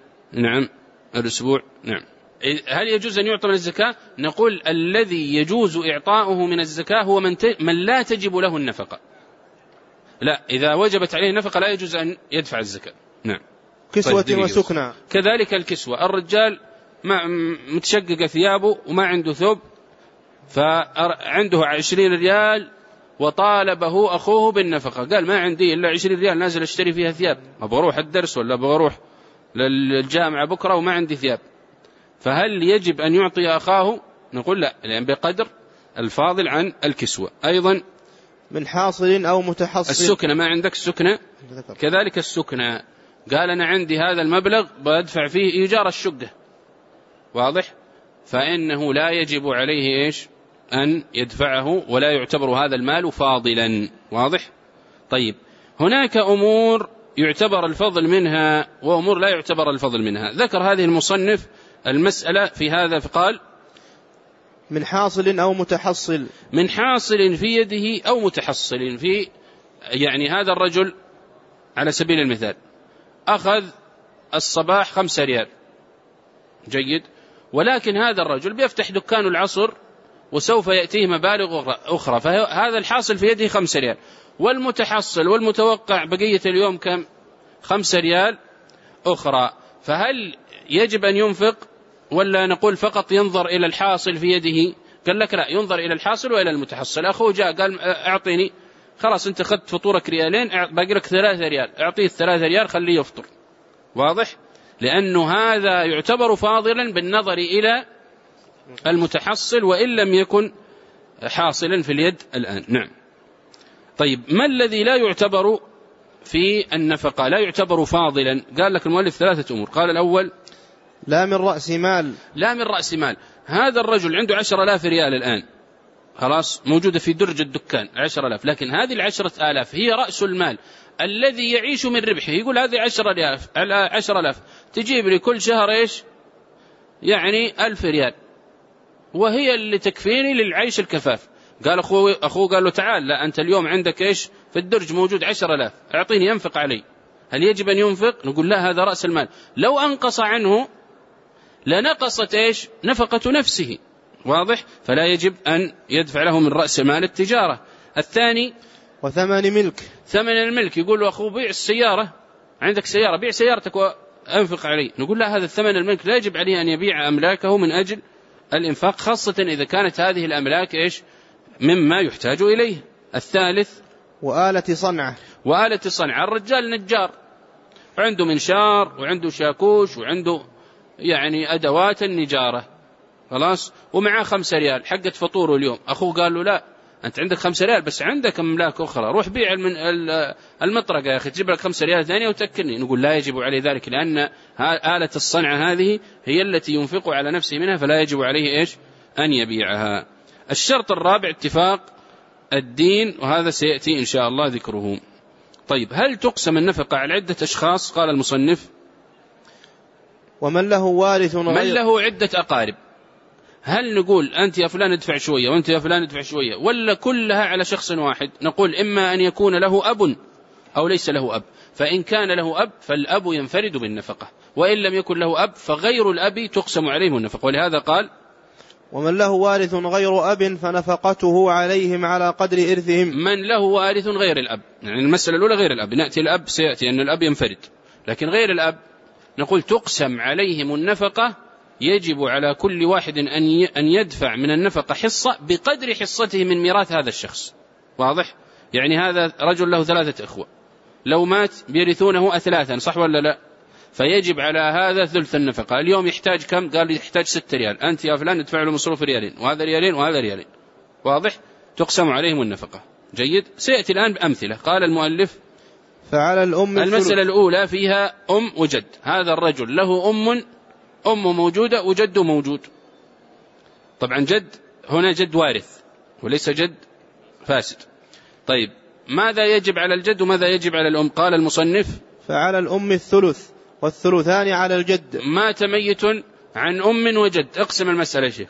الأسبوع. نعم. هل يجوز أن يعطى من الزكاة؟ نقول الذي يجوز إعطاؤه من الزكاة هو من لا تجب له النفقة. لا، إذا وجبت عليه النفقة لا يجوز أن يدفع الزكاة. نعم. كسوة وسكنى، كذلك الكسوة. الرجال متشقق ثيابه وما عنده ثوب، فعنده 20 ريال وطالبه أخوه بالنفقة، قال ما عندي إلا 20 ريال نازل أشتري فيها ثياب، أبغى أروح الدرس ولا أبغى أروح للجامعة بكرة وما عندي ثياب، فهل يجب أن يعطي أخاه؟ نقول لا، لأن بقدر الفاضل عن الكسوة. أيضا من حاصل أو متحصل. السكنة، ما عندك السكنة؟ كذلك السكنة، قال أنا عندي هذا المبلغ بدفع فيه إيجار الشقة، واضح؟ فإنه لا يجب عليه إيش؟ أن يدفعه، ولا يعتبر هذا المال فاضلا، واضح؟ طيب، هناك أمور يعتبر الفضل منها وأمور لا يعتبر الفضل منها. ذكر هذه المصنف المسألة في هذا، فقال من حاصل أو متحصل. من حاصل في يده أو متحصل في، يعني هذا الرجل على سبيل المثال أخذ الصباح 5 ريال، جيد، ولكن هذا الرجل بيفتح دكان العصر وسوف يأتيه مبالغ أخرى، فهذا الحاصل في يده 5 ريال، والمتحصل والمتوقع بقية اليوم كم؟ 5 ريال أخرى. فهل يجب أن ينفق ولا نقول فقط ينظر إلى الحاصل في يده؟ قال لك لا، ينظر إلى الحاصل وإلى المتحصل. أخوه جاء قال أعطيني، خلاص أنت أخذت فطورك 2 ريال، باقي لك 3 ريال، أعطيه 3 ريال خليه يفطر، واضح؟ لأنه هذا يعتبر فاضلا بالنظر إلى المتحصل وإن لم يكن حاصلا في اليد الآن. نعم. طيب، ما الذي لا يعتبر في النفقة، لا يعتبر فاضلا؟ قال لك المؤلف 3 أمور. قال الأول لا من رأس مال. لا من رأس مال. هذا الرجل عنده 10,000 ريال الآن، خلاص موجودة في درج الدكان 10,000، لكن هذه 10,000 هي رأس المال الذي يعيش من ربحه. يقول هذه 10,000 تجيب لي كل شهر إيش؟ يعني 1,000 ريال، وهي اللي تكفيني للعيش الكفاف. قال أخوه قال له تعال، لا أنت اليوم عندك إيش في الدرج موجود 10,000، أعطيني ينفق علي. هل يجب أن ينفق؟ نقول لا، هذا رأس المال، لو أنقص عنه لنقصت إيش؟ نفقة نفسه، واضح؟ فلا يجب أن يدفع له من رأس مال التجارة. الثاني وثمن ملك. ثمن الملك، يقول له أخوه بيع السيارة، عندك سيارة بيع سيارتك وأنفق علي. نقول لا، هذا الثمن الملك لا يجب عليه أن يبيع أملاكه من أجل الإنفاق، خاصة إذا كانت هذه الأملاك إيش؟ مما يحتاج إليه. الثالث وآلة صنعة. وآلة صنعة، الرجال نجار عنده منشار وعنده شاكوش وعنده يعني أدوات النجارة، خلاص، ومعاه 5 ريال حقت فطوره اليوم. أخوه قال له لا، أنت عندك 5 ريال بس عندك أملاك أخرى، روح بيع المطرقة يا أخي تجيب لك 5 ريال ثانية وتأكلني. نقول لا يجب عليه ذلك، لأن آلة الصنعة هذه هي التي ينفق على نفسه منها، فلا يجب عليه إيش؟ أن يبيعها. الشرط الرابع اتفاق الدين، وهذا سيأتي إن شاء الله ذكره. طيب، هل تقسم النفقة على عدة أشخاص؟ قال المصنف ومن له وارث من له عدة أقارب. هل نقول أنت يا فلان ادفع شوية وأنت يا فلان ادفع شوية، ولا كلها على شخص واحد؟ نقول إما أن يكون له أب أو ليس له أب، فإن كان له أب فالأب ينفرد بالنفقة، وإن لم يكن له أب فغير الأب تقسم عليهم النفقة. ولهذا قال ومن له وارث غير أب فنفقته عليهم على قدر إرثهم. من له وارث غير الأب، يعني المسألة الأولى غير الأب، نأتي الأب سيأتي أن الأب ينفرد، لكن غير الأب نقول تقسم عليهم النفقة، يجب على كل واحد أن يدفع من النفقة حصة بقدر حصته من ميراث هذا الشخص، واضح؟ يعني هذا رجل له 3 إخوة، لو مات بيرثونه 3، صح ولا لا؟ فيجب على هذا ثلث النفقة. اليوم يحتاج كم؟ قال يحتاج 6 ريال، أنت يا فلان ادفع له مصروف 2 ريال، وهذا 2 ريال وهذا 2 ريال، واضح؟ تقسم عليهم النفقة. جيد، سيأتي الآن بأمثلة. قال المؤلف فعلى الأم المسألة الأولى فيها أم وجد. هذا الرجل له أم موجودة وجد موجود، طبعا جد هنا جد وارث وليس جد فاسد. طيب، ماذا يجب على الجد وماذا يجب على الأم؟ قال المصنف فعلى الأم الثلث والثلثان على الجد. مات ميت عن أم وجد، اقسم المسألة يا شيخ.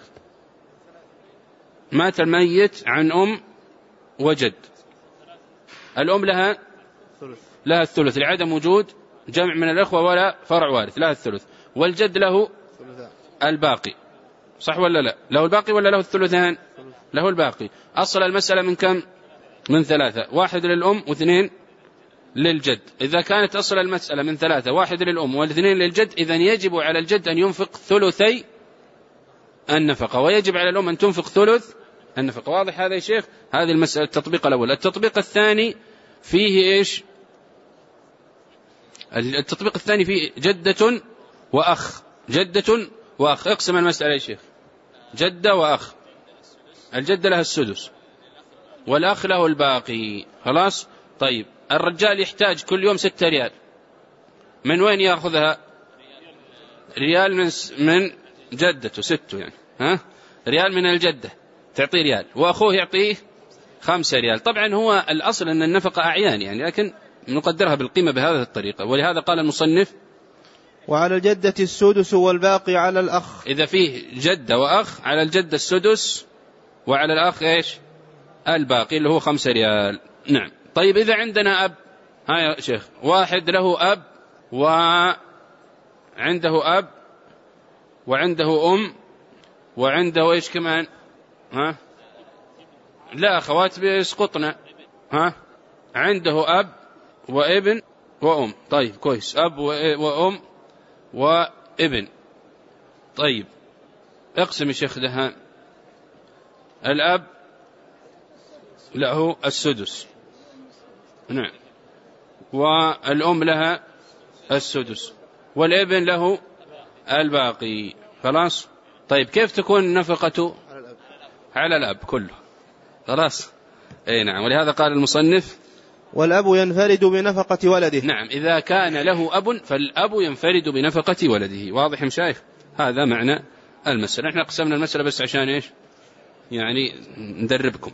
مات الميت عن أم وجد، الأم لها الثلث لعدم وجود جمع من الأخوة ولا فرع وارث، لها الثلث، والجد له الباقي، صح ولا لا؟ له الباقي ولا له الثلثان؟ له الباقي. أصل المسألة من كم؟ من 3، 1 للأم و2 للجد. إذا كانت أصل المسألة من 3، 1 للأم و2 للجد، إذن يجب على الجد أن ينفق ثلثي النفقة، ويجب على الأم أن تنفق ثلث النفقة. واضح هذا يا شيخ؟ هذه المسألة التطبيق الأول. التطبيق الثاني فيه إيش؟ التطبيق الثاني فيه جدة وأخ، جدة وأخ. اقسم المسألة يا شيخ. جدة وأخ. الجدة لها السدس والأخ له الباقي. خلاص. طيب الرجال يحتاج كل يوم 6 ريال، من وين يأخذها؟ ريال من جدته، 6 يعني، ها؟ ريال من الجدة تعطيه ريال، وأخوه يعطيه 5 ريال. طبعا هو الأصل أن النفقة أعيان يعني، لكن نقدرها بالقيمة بهذه الطريقة. ولهذا قال المصنف وعلى الجدة السدس والباقي على الأخ. إذا فيه جدة وأخ على الجدة السدس، وعلى الأخ إيش؟ الباقي اللي هو 5 ريال. نعم. طيب إذا عندنا أب، ها يا شيخ، واحد له أب وعنده أب وعنده أم وعنده إيش كمان؟ ها؟ لا أخوات بيسقطنا. ها؟ عنده أب وابن وأم. طيب كويس، أب وأم وابن. طيب اقسم يا شيخ دهان. الأب له السدس، نعم، والأم لها السدس، والابن له الباقي. خلاص. طيب كيف تكون نفقته؟ على الأب كله. خلاص. اي نعم. ولهذا قال المصنف والأب ينفرد بنفقة ولده. نعم، إذا كان له أب فالأب ينفرد بنفقة ولده. واضح مشايخ؟ هذا معنى المسألة. احنا قسمنا المسألة بس عشان ايش؟ يعني ندربكم.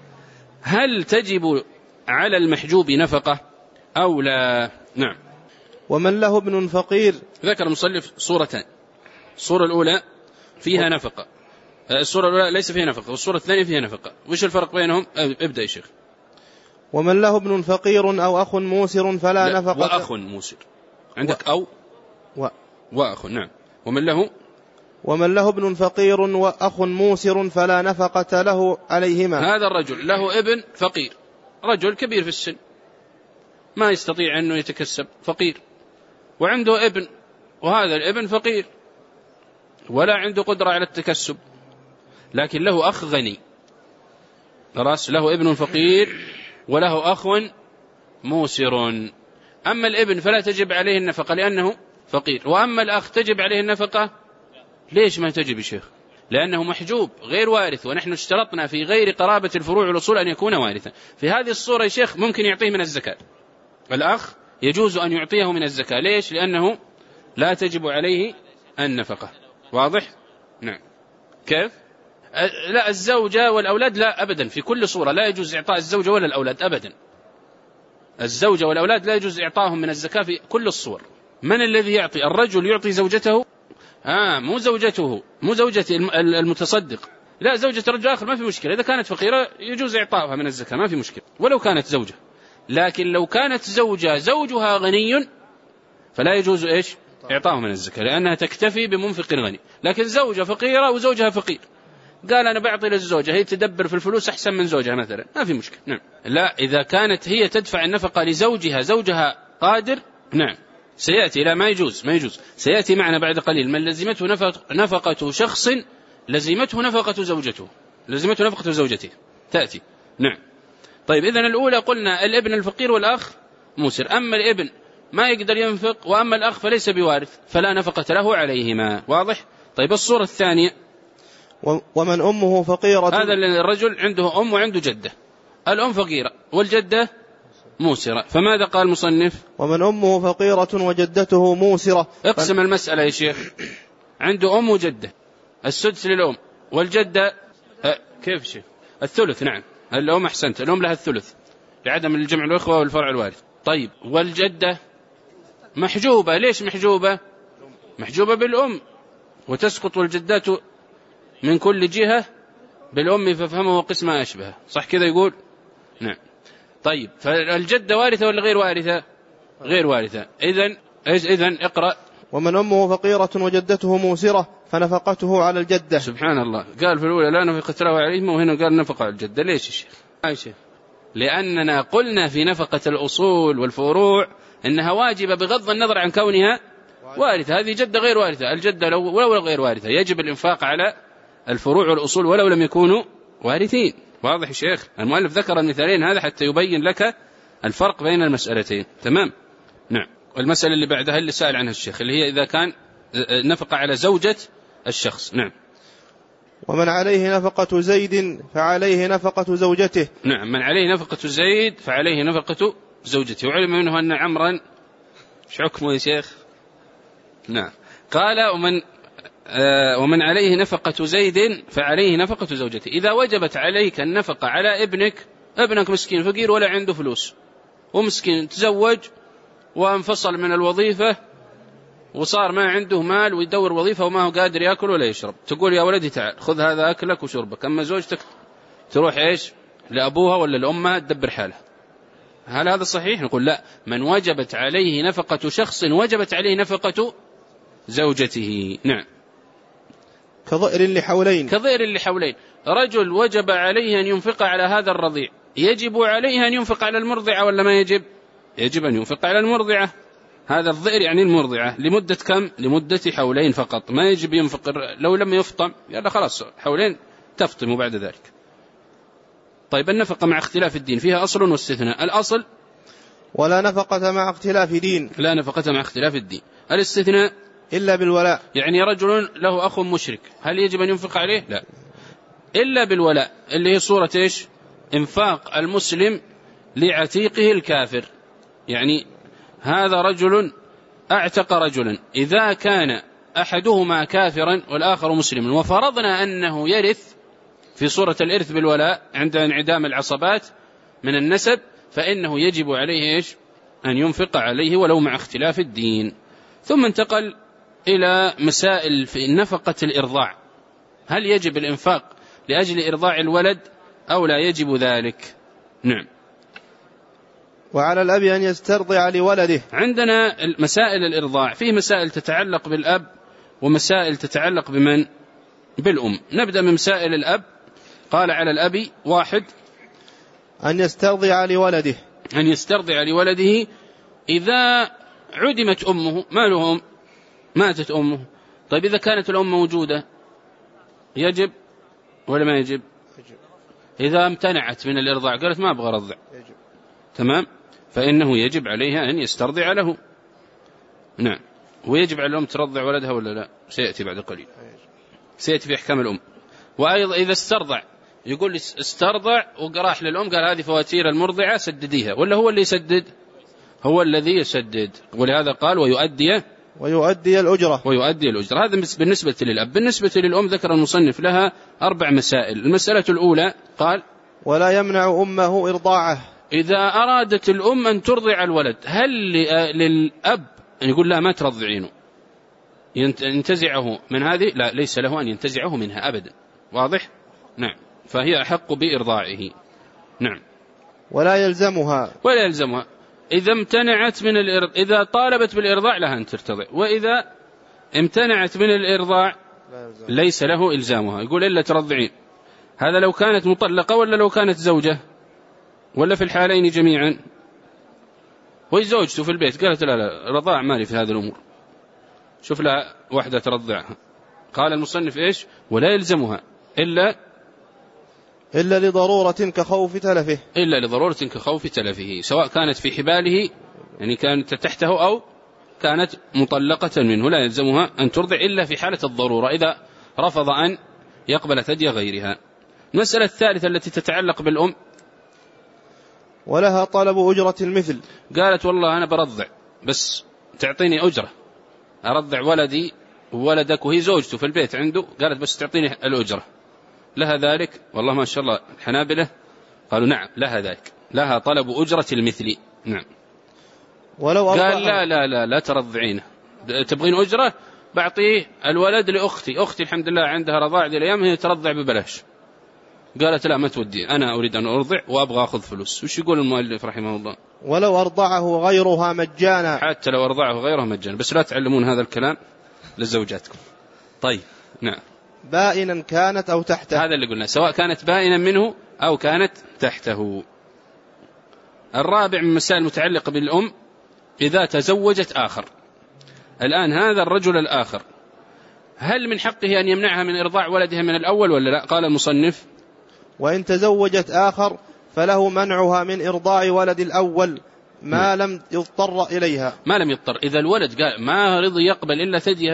هل تجب على المحجوب نفقة أو لا؟ نعم. ومن له ابن فقير. ذكر المصنف صورتان. الصورة الأولى فيها نفقة، الصورة الأولى ليس فيها نفقة، والصورة الثانية فيها نفقة. وش الفرق بينهم؟ ابدأ يا شيخ. ومن له ابن فقير أو أخ موسر فلا نفقة. وأخ موسر عندك أو وأخ. نعم. ومن له ابن فقير وأخ موسر فلا نفقة له عليهما. هذا الرجل له ابن فقير، رجل كبير في السن ما يستطيع أنه يتكسب، فقير، وعنده ابن، وهذا الابن فقير ولا عنده قدرة على التكسب، لكن له أخ غني. خلاص. له ابن فقير وله أخ موسر. أما الابن فلا تجب عليه النفقة لأنه فقير، وأما الأخ تجب عليه النفقة. ليش ما تجب يا شيخ؟ لأنه محجوب غير وارث، ونحن اشترطنا في غير قرابة الفروع والأصول أن يكون وارثا. في هذه الصورة يا شيخ ممكن يعطيه من الزكاة، الأخ يجوز أن يعطيه من الزكاة. ليش؟ لأنه لا تجب عليه النفقة. واضح؟ نعم. كيف؟ لا، الزوجة والأولاد لا أبدا، في كل صورة لا يجوز إعطاء الزوجة ولا الأولاد أبدا. الزوجة والأولاد لا يجوز إعطاهم من الزكاة في كل الصور. من الذي يعطي؟ الرجل يعطي زوجته، مو زوجته، مو زوجة المتصدق، لا، زوجة رجل آخر ما في مشكلة. إذا كانت فقيرة يجوز إعطاؤها من الزكاة ما في مشكلة ولو كانت زوجة. لكن لو كانت زوجة زوجها غني فلا يجوز إيش؟ إعطاؤه من الزكاة، لأنها تكتفي بمنفق غني. لكن زوجة فقيرة وزوجها فقير، قال أنا بعطي للزوجة، هي تدبر في الفلوس أحسن من زوجها مثلا، ما في مشكلة. نعم. لا، إذا كانت هي تدفع النفقة لزوجها، زوجها قادر، نعم، سيأتي. لا، ما يجوز، ما يجوز. سيأتي معنا بعد قليل من لزمته نفقة شخص لزمته نفقة زوجته، لزمته نفقة زوجته تأتي. نعم. طيب إذن الأولى قلنا الابن الفقير والأخ موسر. أما الابن ما يقدر ينفق، وأما الأخ فليس بوارث فلا نفقة له عليهما. واضح؟ طيب الصورة الثانية ومن أمه فقيرة. هذا الرجل عنده أم وعنده جدة، الأم فقيرة والجدة موسرة. فماذا قال المصنف؟ ومن أمه فقيرة وجدته موسرة. اقسم المسألة يا شيخ. عنده أم وجدة، السدس للأم، والجدة كيف شيء؟ الثلث. نعم، الأم أحسنت، الأم لها الثلث لعدم الجمع الأخوة والفرع الوارث. طيب والجدة محجوبة. ليش محجوبة؟ محجوبة بالأم، وتسقط الجدات من كل جهة بالأم فافهمه وقس ما أشبه. صح كذا يقول؟ نعم. طيب فالجدة وارثة ولا غير وارثة؟ غير وارثة. إذن اقرأ. ومن أمه فقيرة وجدته موسرة فنفقته على الجدة. سبحان الله، قال في الأولى لا نفقة له عليهم، وهنا قال نفقة على الجدة. ليش يا شيخ؟ لأننا قلنا في نفقة الأصول والفروع إنها واجبة بغض النظر عن كونها وارثة. هذه جدة غير وارثة، الجدة ولو غير وارثة يجب الإنفاق على الفروع والأصول ولو لم يكونوا وارثين. واضح يا شيخ؟ المؤلف ذكر المثالين هذا حتى يبين لك الفرق بين المسألتين. تمام؟ نعم. والمسألة اللي بعدها اللي سأل عنها الشيخ، اللي هي إذا كان نفقة على زوجة الشخص. نعم. ومن عليه نفقة زيد فعليه نفقة زوجته. نعم، من عليه نفقة زيد فعليه نفقة زوجته. وعلم منه أن عمرا شو حكمه يا شيخ؟ نعم. قال ومن عليه نفقة زيد فعليه نفقة زوجته. إذا وجبت عليك النفقة على ابنك مسكين فقير ولا عنده فلوس، ومسكين تزوج وانفصل من الوظيفة وصار ما عنده مال ويدور وظيفة وما هو قادر يأكل ولا يشرب، تقول يا ولدي تعال خذ هذا أكلك وشربك، أما زوجتك تروح إيش لأبوها ولا لأمها تدبر حالها. هل هذا صحيح؟ نقول لا، من وجبت عليه نفقة شخص وجبت عليه نفقة زوجته. نعم. كضئر لحولين. رجل وجب عليه أن ينفق على هذا الرضيع، يجب عليه أن ينفق على المرضعة ولا ما يجب؟ يجب أن ينفق على المرضعة. هذا الضئر يعني المرضعة لمدة كم؟ لمدة حولين فقط، ما يجب ينفق. لو لم يفطم يلا خلاص حولين تفطم بعد ذلك. طيب النفقة مع اختلاف الدين فيها أصل واستثناء. الأصل ولا نفقة مع اختلاف دين، لا نفقة مع اختلاف الدين. الاستثناء إلا بالولاء، يعني رجل له أخ مشرك هل يجب أن ينفق عليه؟ لا، إلا بالولاء اللي هي صورة إيش؟ إنفاق المسلم لعتيقه الكافر. يعني هذا رجل أعتق رجلا، إذا كان أحدهما كافرا والآخر مسلما وفرضنا أنه يرث في صورة الإرث بالولاء عند انعدام العصبات من النسب، فإنه يجب عليه إيش؟ أن ينفق عليه ولو مع اختلاف الدين. ثم انتقل إلى مسائل في نفقة الإرضاع، هل يجب الإنفاق لأجل إرضاع الولد أو لا يجب ذلك؟ نعم. وعلى الأب أن يسترضع لولده. عندنا مسائل الإرضاع فيه مسائل تتعلق بالأب ومسائل تتعلق بمن؟ بالأم. نبدأ من مسائل الأب. قال على الأب 1 أن يسترضع لولده، أن يسترضع لولده إذا عدمت أمه. ما لهم؟ ماتت أمه. طيب إذا كانت الأم موجودة يجب ولا ما يجب؟ إذا امتنعت من الإرضاع قالت ما أبغى أرضع تمام، فإنه يجب عليها أن يسترضع له. نعم. ويجب على الأم ترضع ولدها ولا لا؟ سيأتي بعد قليل، سيأتي في أحكام الأم. وأيضا إذا استرضع يقول استرضع وقراح للأم قال هذه فواتير المرضعة سدديها، ولا هو اللي يسدد؟ هو الذي يسدد. ولهذا قال ويؤدي الأجرة. هذا بالنسبة للأب. بالنسبة للأم ذكر المصنف لها 4 مسائل. المسألة الأولى قال ولا يمنع أمه إرضاعه. إذا أرادت الأم أن ترضع الولد هل للأب أن يقول لا ما ترضعينه ينتزعه من هذه؟ لا، ليس له أن ينتزعه منها أبدا. واضح؟ نعم. فهي أحق بإرضاعه. نعم. ولا يلزمها إذا امتنعت من إذا طالبت بالإرضاع لها أن ترتضع، وإذا امتنعت من الإرضاع ليس له إلزامها، يقول إلا ترضعين. هذا لو كانت مطلقة ولا لو كانت زوجة ولا في الحالين جميعا؟ وهي زوجته في البيت قالت لا رضاع مالي في هذه الأمور، شوف لها واحدة ترضعها. قال المصنف إيش؟ ولا يلزمها إلا لضرورة كخوف تلفه. إلا لضرورة كخوف تلفه، سواء كانت في حباله يعني كانت تحته أو كانت مطلقة منه، لا يلزمها أن ترضع إلا في حالة الضرورة إذا رفض أن يقبل ثدي غيرها. المسألة الثالثة التي تتعلق بالأم ولها طلب أجرة المثل. قالت والله أنا برضع بس تعطيني أجرة، أرضع ولدي وولدك وهي زوجته في البيت عنده، قالت بس تعطيني الأجرة، لها ذلك؟ والله ما شاء الله الحنابلة قالوا نعم لها ذلك، لها طلب أجرة المثل. نعم. قال لا ترضعينه، تبغين أجرة؟ بعطيه الولد لأختي الحمد لله عندها رضاع ذي الأيام هي ترضع ببلاش. قالت لا ما تودي، أنا أريد أن أرضع وأبغى أخذ فلوس. وش يقول المؤلف رحمه الله؟ ولو أرضعه غيرها مجانا. حتى لو أرضعه غيرها مجانا، بس لا تعلمون هذا الكلام لزوجاتكم. طيب. نعم. بائنا كانت أو تحته، هذا اللي قلنا، سواء كانت بائنا منه أو كانت تحته. الرابع من مسائل المتعلقة بالأم إذا تزوجت آخر. الآن هذا الرجل الآخر هل من حقه أن يمنعها من إرضاع ولدها من الأول ولا لا؟ قال المصنف وإن تزوجت آخر فله منعها من إرضاع ولد الأول ما لم يضطر إليها. ما لم يضطر، إذا الولد قال ما رضي يقبل إلا ثديها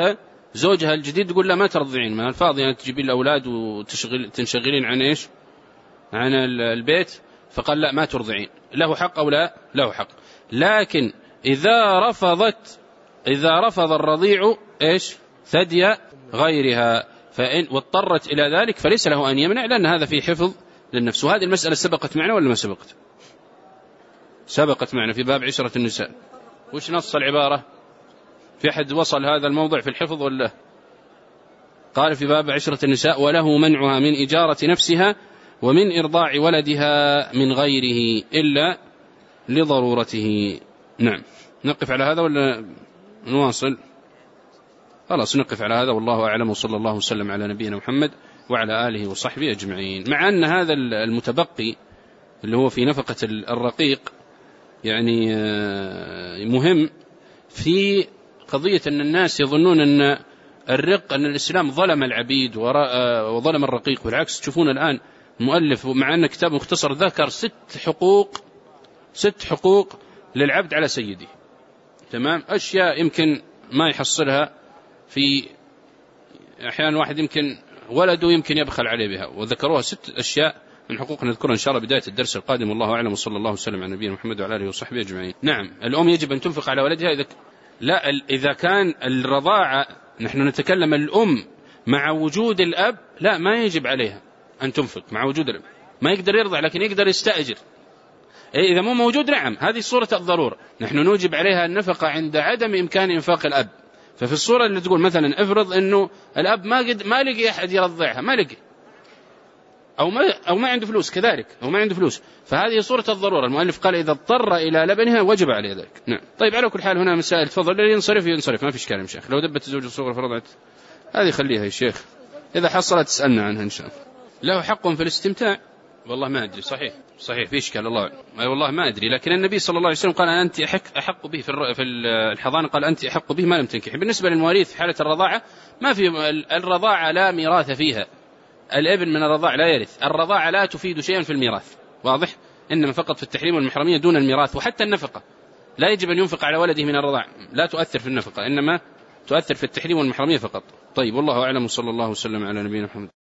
زوجها الجديد تقول لا ما ترضعين، ما الفاضي أن تجيبين الأولاد وتنشغلين عن إيش؟ عن البيت. فقال لا ما ترضعين. له حق أو لا؟ له حق. لكن إذا رفض الرضيع إيش؟ ثدي غيرها فإن واضطرت إلى ذلك فليس له أن يمنع، لأن هذا فيه حفظ للنفس. وهذه المسألة سبقت معنا ولا ما سبقت؟ سبقت معنا في باب عشرة النساء. وش نص العبارة؟ في أحد وصل هذا الموضع في الحفظ ولا؟ قال في باب عشرة النساء وله منعها من إجارة نفسها ومن إرضاع ولدها من غيره إلا لضرورته. نعم، نقف على هذا ولا نواصل؟ خلاص نقف على هذا، والله أعلم، وصلى الله وسلم على نبينا محمد وعلى آله وصحبه أجمعين. مع أن هذا المتبقي اللي هو في نفقة الرقيق يعني مهم في قضية أن الناس يظنون أن الرق أن الإسلام ظلم العبيد وظلم الرقيق، والعكس. تشوفون الآن المؤلف مع أن كتاب مختصر ذكر 6 حقوق للعبد على سيده، تمام، أشياء يمكن ما يحصلها في أحيانا واحد يمكن ولده يمكن يبخل عليه بها، وذكروها 6 أشياء من حقوق نذكرها إن شاء الله بداية الدرس القادم، والله أعلم، وصلى الله وسلم على نبينا محمد وعلى آله وصحبه أجمعين. نعم، الأم يجب أن تنفق على ولدها إذا كان الرضاعة، نحن نتكلم الأم مع وجود الأب، لا ما يجب عليها أن تنفق مع وجود الأب، ما يقدر يرضع لكن يقدر يستأجر. إذا مو موجود نعم هذه صورة الضرورة، نحن نوجب عليها النفقة عند عدم إمكان إنفاق الأب. ففي الصورة اللي تقول مثلا افرض أنه الأب ما لقي أحد يرضعها، ما لقي أو ما عنده فلوس، كذلك أو ما عنده فلوس، فهذه صورة الضرورة. المؤلف قال إذا اضطر إلى لبنها وجب عليه ذلك. نعم. طيب على كل حال هنا مسائل، تفضل اللي ينصرف ما فيش كلام يا شيخ. لو دبت الزوج الصغرى فرضعت هذه خليها يا شيخ، إذا حصلت تسألنا عنها إن شاء الله. له حق في الاستمتاع، والله ما أدري، صحيح في إشكال الله والله ما أدري، لكن النبي صلى الله عليه وسلم قال أنت أحق به في الحضانة، قال أنت أحق به ما لم تنكحي. بالنسبة للمواريث في حالة الرضاعة ما في، الرضاعة لا ميراث فيها، الابن من الرضاع لا يرث، الرضاعة لا تفيد شيئا في الميراث، واضح، إنما فقط في التحريم والمحرمية دون الميراث. وحتى النفقة لا يجب أن ينفق على ولده من الرضاع، لا تؤثر في النفقة، إنما تؤثر في التحريم والمحرمية فقط. طيب والله أعلم، وصلى الله وسلم على نبينا محمد.